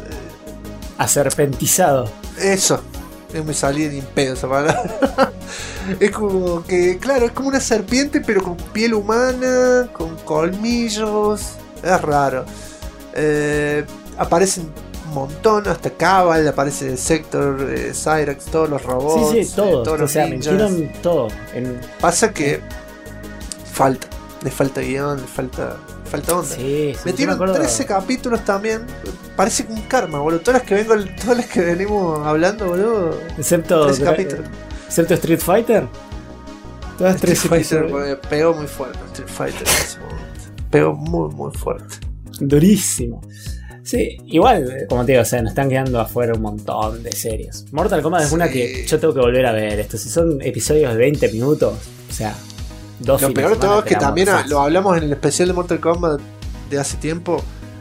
aserpentizado. Eso, no me salía ni en pedo esa palabra. Es como que, claro, es como una serpiente, pero con piel humana, con colmillos. Es raro. Aparecen un montón, hasta Cabal, aparece Sector, Cyrax, todos los robots. Sí, todos. Todos los ninjas. Metieron todo. Pasa que le falta guión, le falta onda. Sí, metieron 13 capítulos también. Parece un karma, boludo. Todas las que venimos hablando, boludo. Excepto 13 capítulos. Excepto Street Fighter. Todas 13 Fighter pegó muy fuerte. Street Fighter en ese momento. Pegó muy, muy fuerte. Durísimo. Sí, igual, como te digo, o sea, nos están quedando afuera un montón de series. Mortal Kombat es una que yo tengo que volver a ver. Si son episodios de 20 minutos, o sea, lo peor de todo es que también lo hablamos en el especial de Mortal Kombat de hace tiempo.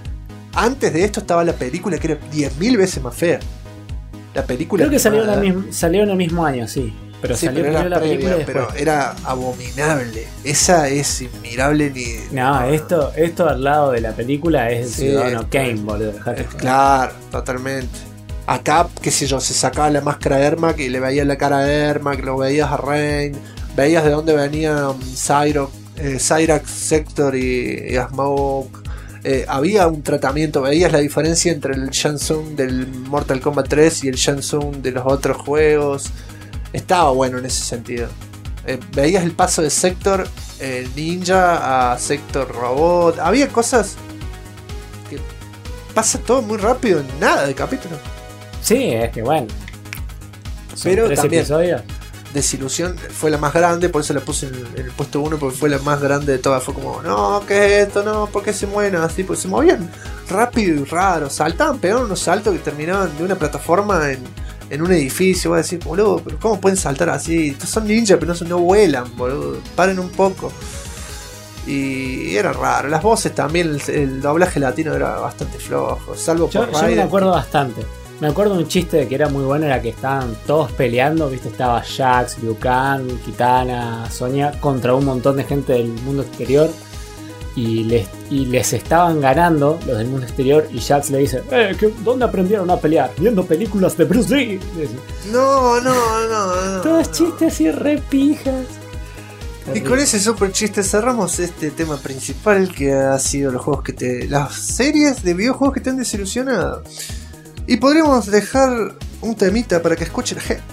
Antes de esto estaba la película que era 10.000 veces más fea. La película. Creo que salió en el mismo año, sí. Pero sí, salió pero primero era la película previa, y después. pero era abominable. Esa es inmirable ni. No, esto al lado de la película es el Sí, Ciudadano Kane, boludo. Dejate joder. Claro, totalmente. Acá, qué sé yo, se sacaba la máscara de Ermac y le veías la cara de Ermac, lo veías a Rain, veías de dónde venían Cyrax, Sector y a Smoke. Había un tratamiento, veías la diferencia entre el Shang Tsung del Mortal Kombat 3 y el Shang Tsung de los otros juegos. Estaba bueno en ese sentido. Veías el paso de Sector Ninja a Sector Robot. Había cosas que pasa todo muy rápido en nada de capítulo. Sí, es que bueno. Son Pero 3 también episodios. Desilusión fue la más grande, por eso la puse en el puesto 1, porque fue la más grande de todas. Fue como, no, ¿qué es esto? No, ¿por qué se mueven así? Pues se movían rápido y raro, saltaban, pegaban unos saltos que terminaban de una plataforma en un edificio. Voy a decir, boludo, pero ¿cómo pueden saltar así? Estos son ninjas, pero no vuelan, boludo. Paren un poco. Y era raro. Las voces también, el doblaje latino era bastante flojo, salvo Yo por Raiden. me acuerdo bastante. Me acuerdo de un chiste de que era muy bueno, era que estaban todos peleando, viste, estaba Jax, Liu Kang, Kitana, Sonya, contra un montón de gente del mundo exterior. Y les estaban ganando los del mundo exterior. Y Jax le dice, ¿dónde aprendieron a pelear? Viendo películas de Bruce Lee. No. Todos chistes así re pijas. Y con ese super chiste cerramos este tema principal, que ha sido los juegos las series de videojuegos que te han desilusionado. Y podríamos dejar un temita para que escuche la gente.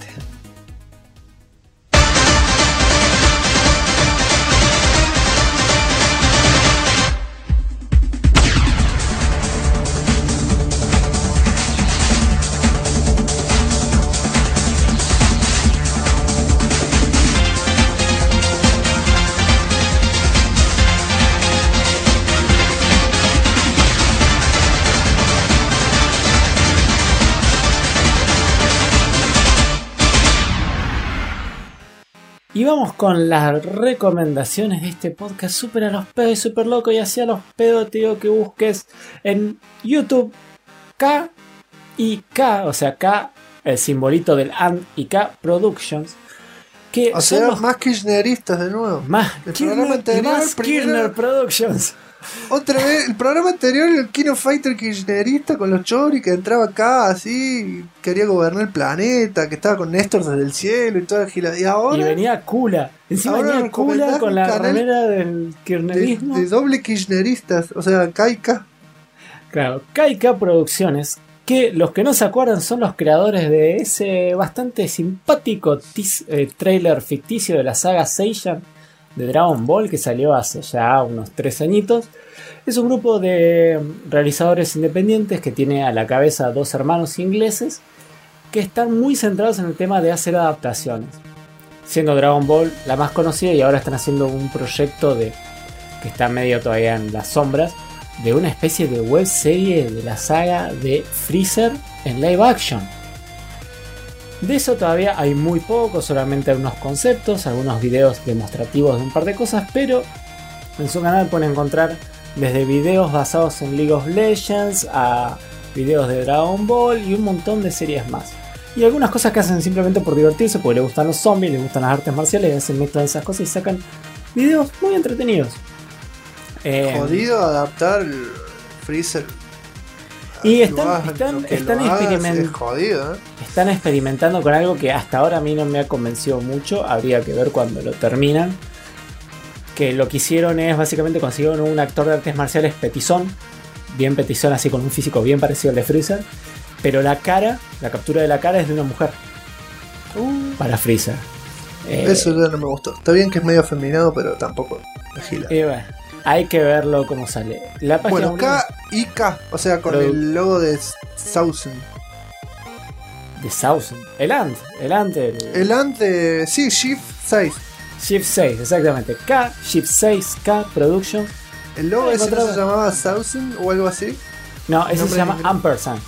Y vamos con las recomendaciones de este podcast súper a los pedos y súper loco. Y hacia los pedos te digo que busques en YouTube K y K, o sea K, el simbolito del AND y K Productions. Que O son sea, los más kirchneristas de nuevo. más El programa Kirchner, anterior, más primero- Kirchner Productions. Otra vez, el programa anterior, el Kino Fighter kirchnerista con los choris que entraba acá así, quería gobernar el planeta, que estaba con Néstor desde el cielo y toda la gila. Y ahora Y venía Kula. Encima ahora venía Kula recomendás con un la canal remera del kirchnerismo. de doble kirchneristas, o sea, KK. Claro, KK Producciones, que los que no se acuerdan son los creadores de ese bastante simpático trailer ficticio de la saga Seiya de Dragon Ball que salió hace ya unos 3 añitos. Es un grupo de realizadores independientes que tiene a la cabeza 2 hermanos ingleses que están muy centrados en el tema de hacer adaptaciones. Siendo Dragon Ball la más conocida, y ahora están haciendo un proyecto que está medio todavía en las sombras, de una especie de web serie de la saga de Freezer en live action. De eso todavía hay muy poco, solamente algunos conceptos, algunos videos demostrativos de un par de cosas, pero en su canal pueden encontrar desde videos basados en League of Legends a videos de Dragon Ball y un montón de series más. Y algunas cosas que hacen simplemente por divertirse, porque les gustan los zombies, les gustan las artes marciales, y hacen mezclan esas cosas y sacan videos muy entretenidos. Jodido adaptar el Freezer. Y Lo hagas, están lo que lo hagas es jodido, ¿eh? están experimentando con algo que hasta ahora a mí no me ha convencido mucho. Habría que ver cuando lo terminan. Que lo que hicieron es básicamente consiguieron un actor de artes marciales petizón. Bien petizón, así con un físico bien parecido al de Freezer. Pero la captura de la cara es de una mujer. Para Freezer. Eso ya no me gustó. Está bien que es medio afeminado, pero tampoco me gila. Bueno, hay que verlo cómo sale. La página Bueno, K y K, o sea, con el logo de Sausen. de Sausen. El ANT. El ANT de. Sí, Shift 6. Shift 6, exactamente. K, Shift 6, K Productions. ¿El logo ese no encontraba- se llamaba Sausen o algo así? No, ese Nombre se llama inglés. Ampersand.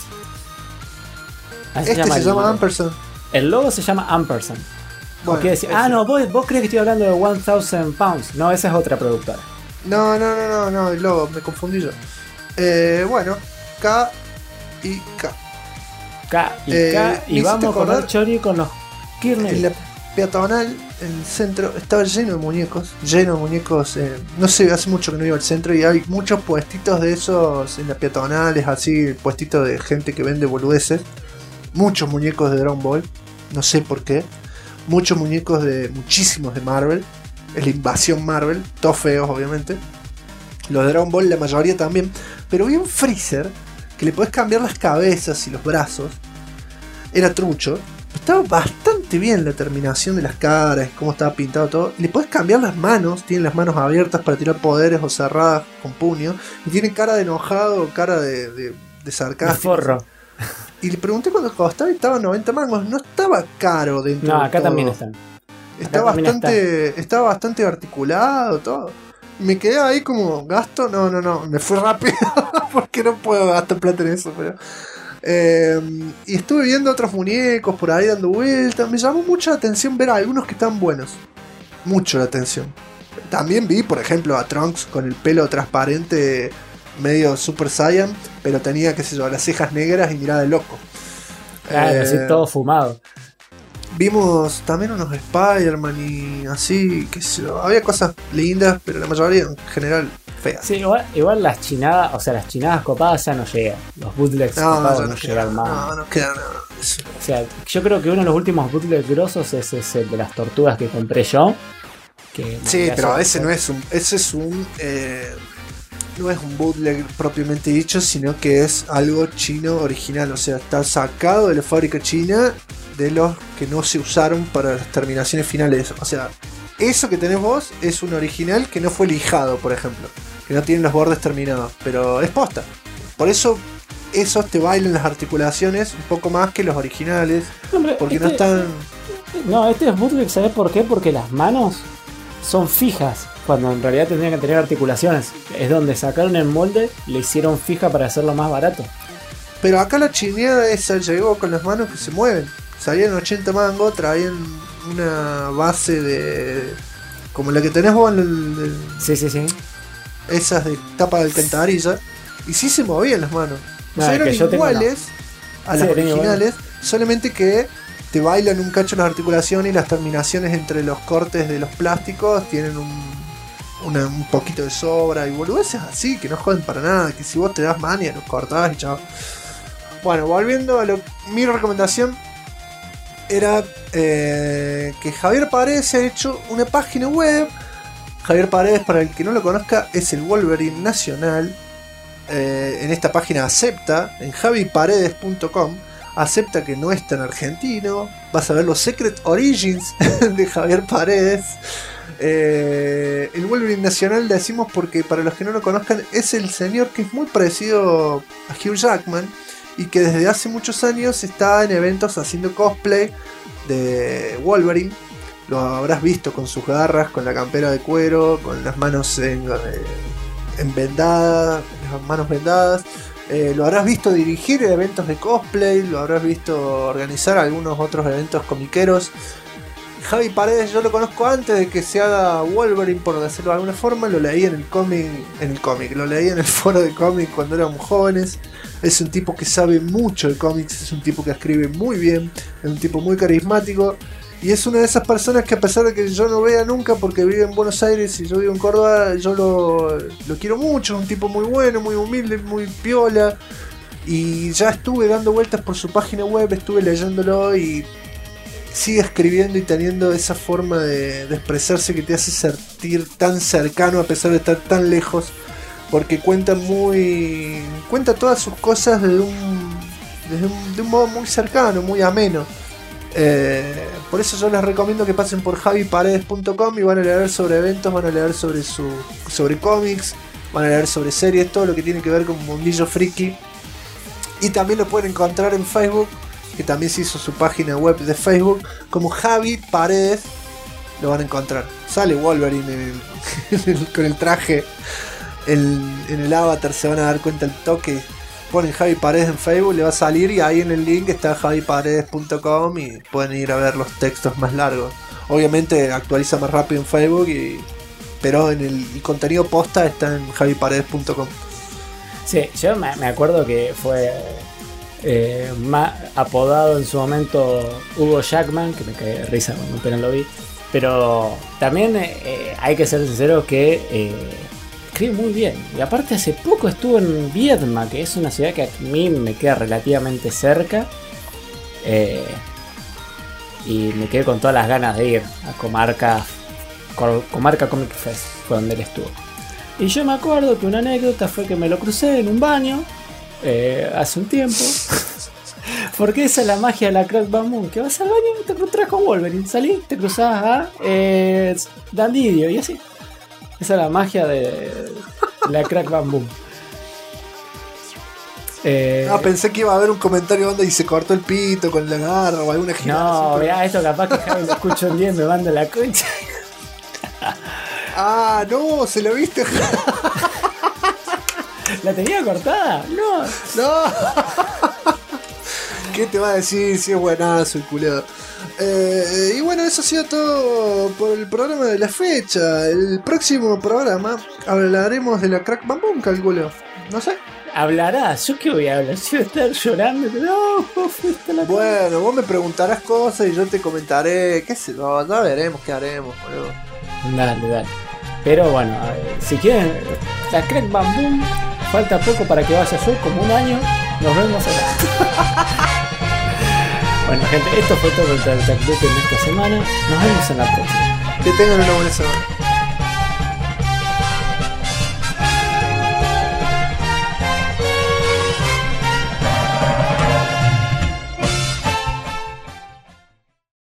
Así Este se el llama logo. Ampersand. El logo se llama Ampersand. Bueno, Quiere decir, ese. no, vos crees que estoy hablando de 1000 Pounds. No, esa es otra productora. No, el logo, me confundí yo. Bueno, K y K. K y K. Y vamos a comer chori con los Kirner. En la peatonal, en el centro, estaba lleno de muñecos. No sé, hace mucho que no iba al centro y hay muchos puestitos de esos en las peatonales, así, puestitos de gente que vende boludeces. Muchos muñecos de Dragon Ball, no sé por qué. Muchísimos de Marvel. Es la invasión Marvel, todos feos obviamente. Los de Dragon Ball la mayoría también. Pero vi un Freezer que le podés cambiar las cabezas y los brazos. Era trucho. Estaba bastante bien la terminación de las caras, cómo estaba pintado todo. Y le podés cambiar las manos. Tiene las manos abiertas para tirar poderes o cerradas con puño. Y tiene cara de enojado o cara de sarcástico. De forro. Y le pregunté cuánto costaba y estaba 90 mangos. No estaba caro dentro No, de acá todo. también están. Estaba bastante articulado todo. Me quedé ahí como, ¿gasto? No, me fui rápido porque no puedo gastar plata en eso, pero... y estuve viendo otros muñecos por ahí dando vueltas. Me llamó mucho la atención ver a algunos que están buenos. Mucho la atención. También vi, por ejemplo, a Trunks con el pelo transparente, medio Super Saiyan, pero tenía, qué sé yo, las cejas negras y mirada de loco. Claro, así todo fumado. Vimos también unos Spider-Man y así, qué sé yo. Había cosas lindas, pero la mayoría en general feas. Sí, igual las chinadas, o sea, las chinadas copadas ya no llegan. Los bootlegs copados no llegan más. No queda nada. O sea, yo creo que uno de los últimos bootlegs grosos es el de las tortugas que compré yo. Sí, pero ese no es un. Ese es un. No es un bootleg propiamente dicho, sino que es algo chino original. O sea, está sacado de la fábrica china, de los que no se usaron para las terminaciones finales. O sea, eso que tenés vos es un original que no fue lijado, por ejemplo, que no tienen los bordes terminados, pero es posta. Por eso esos te bailan las articulaciones un poco más que los originales. Hombre, porque no están... No, este es bootleg, ¿sabés por qué? Porque las manos son fijas, cuando en realidad tendrían que tener articulaciones. Es donde sacaron el molde, le hicieron fija para hacerlo más barato. Pero acá la chineada esa llegó con las manos que se mueven. Salían 80 mangos, traían una base de... como la que tenés vos en el... Sí. Esas de tapa de alcantarilla. Y sí se movían las manos. O sea, eran iguales a las originales, solamente que te bailan un cacho las articulaciones y las terminaciones entre los cortes de los plásticos tienen un poquito de sobra y boludeces así, que no joden para nada, que si vos te das mania los cortás y chao. Bueno, volviendo a mi recomendación era que Javier Paredes ha hecho una página web. Javier Paredes, para el que no lo conozca, es el Wolverine nacional. En esta página acepta, en javiparedes.com, acepta que no es tan argentino. Vas a ver los Secret Origins de Javier Paredes. El Wolverine nacional le decimos porque, para los que no lo conozcan, es el señor que es muy parecido a Hugh Jackman y que desde hace muchos años está en eventos haciendo cosplay de Wolverine. Lo habrás visto con sus garras, con la campera de cuero, con las manos vendadas, las manos vendadas. Lo habrás visto dirigir eventos de cosplay, lo habrás visto organizar algunos otros eventos comiqueros. Javi Paredes yo lo conozco antes de que se haga Wolverine, por decirlo de alguna forma. Lo leí en el cómic, lo leí en el foro de cómic cuando éramos jóvenes. Es un tipo que sabe mucho de cómics, es un tipo que escribe muy bien, es un tipo muy carismático. Y es una de esas personas que, a pesar de que yo no vea nunca porque vive en Buenos Aires y yo vivo en Córdoba, yo lo quiero mucho. Es un tipo muy bueno, muy humilde, muy piola. Y ya estuve dando vueltas por su página web, estuve leyéndolo y sigue escribiendo y teniendo esa forma de expresarse que te hace sentir tan cercano a pesar de estar tan lejos. Porque cuenta todas sus cosas de un modo muy cercano, muy ameno. Por eso yo les recomiendo que pasen por javiparedes.com y van a leer sobre eventos, van a leer sobre cómics, van a leer sobre series, todo lo que tiene que ver con mundillo friki. Y también lo pueden encontrar en Facebook, que también se hizo su página web de Facebook como Javi Paredes. Lo van a encontrar. Sale Wolverine con el traje en el avatar, se van a dar cuenta el toque. Ponen Javi Paredes en Facebook, le va a salir y ahí en el link está javiparedes.com y pueden ir a ver los textos más largos. Obviamente actualiza más rápido en Facebook, pero en el contenido posta está en javiparedes.com. Sí, yo me acuerdo que fue apodado en su momento Hugo Jackman, que me caí de risa cuando apenas lo vi. Pero también hay que ser sincero que escribe muy bien. Y aparte hace poco estuvo en Viedma, que es una ciudad que a mí me queda relativamente cerca. Y me quedé con todas las ganas de ir a Comarca Comic Fest, fue donde él estuvo. Y yo me acuerdo que una anécdota fue que me lo crucé en un baño hace un tiempo. Porque esa es la magia de la Crack Bamboo, que vas al baño y te encontrás con Wolverine, salís, te cruzás a Dandidio y así. Esa es la magia de la Crack Bamboo. Pensé que iba a haber un comentario donde y se cortó el pito con la garra o alguna gilada. No, vea, esto capaz que Javi lo escucho un día y me manda la concha. No, se lo viste. ¿La tenía cortada? No. ¿Qué te va a decir si es buenazo el culado? Y bueno, eso ha sido todo por el programa de la fecha. El próximo programa hablaremos de la Crack Bamboo, calculo. No sé. ¿Hablarás? ¿Yo qué voy a hablar? Yo voy a estar llorando. No, fuiste la... Bueno, vos me preguntarás cosas y yo te comentaré. ¿Qué sé yo? Ya veremos qué haremos, boludo. Dale. Pero bueno, si quieren, la Crack Bamboo, falta poco para que vaya yo, como un año. Nos vemos acá. Bueno, gente, esto fue todo el Tech Book en esta semana. Nos vemos en la próxima. Que tengan una buena semana.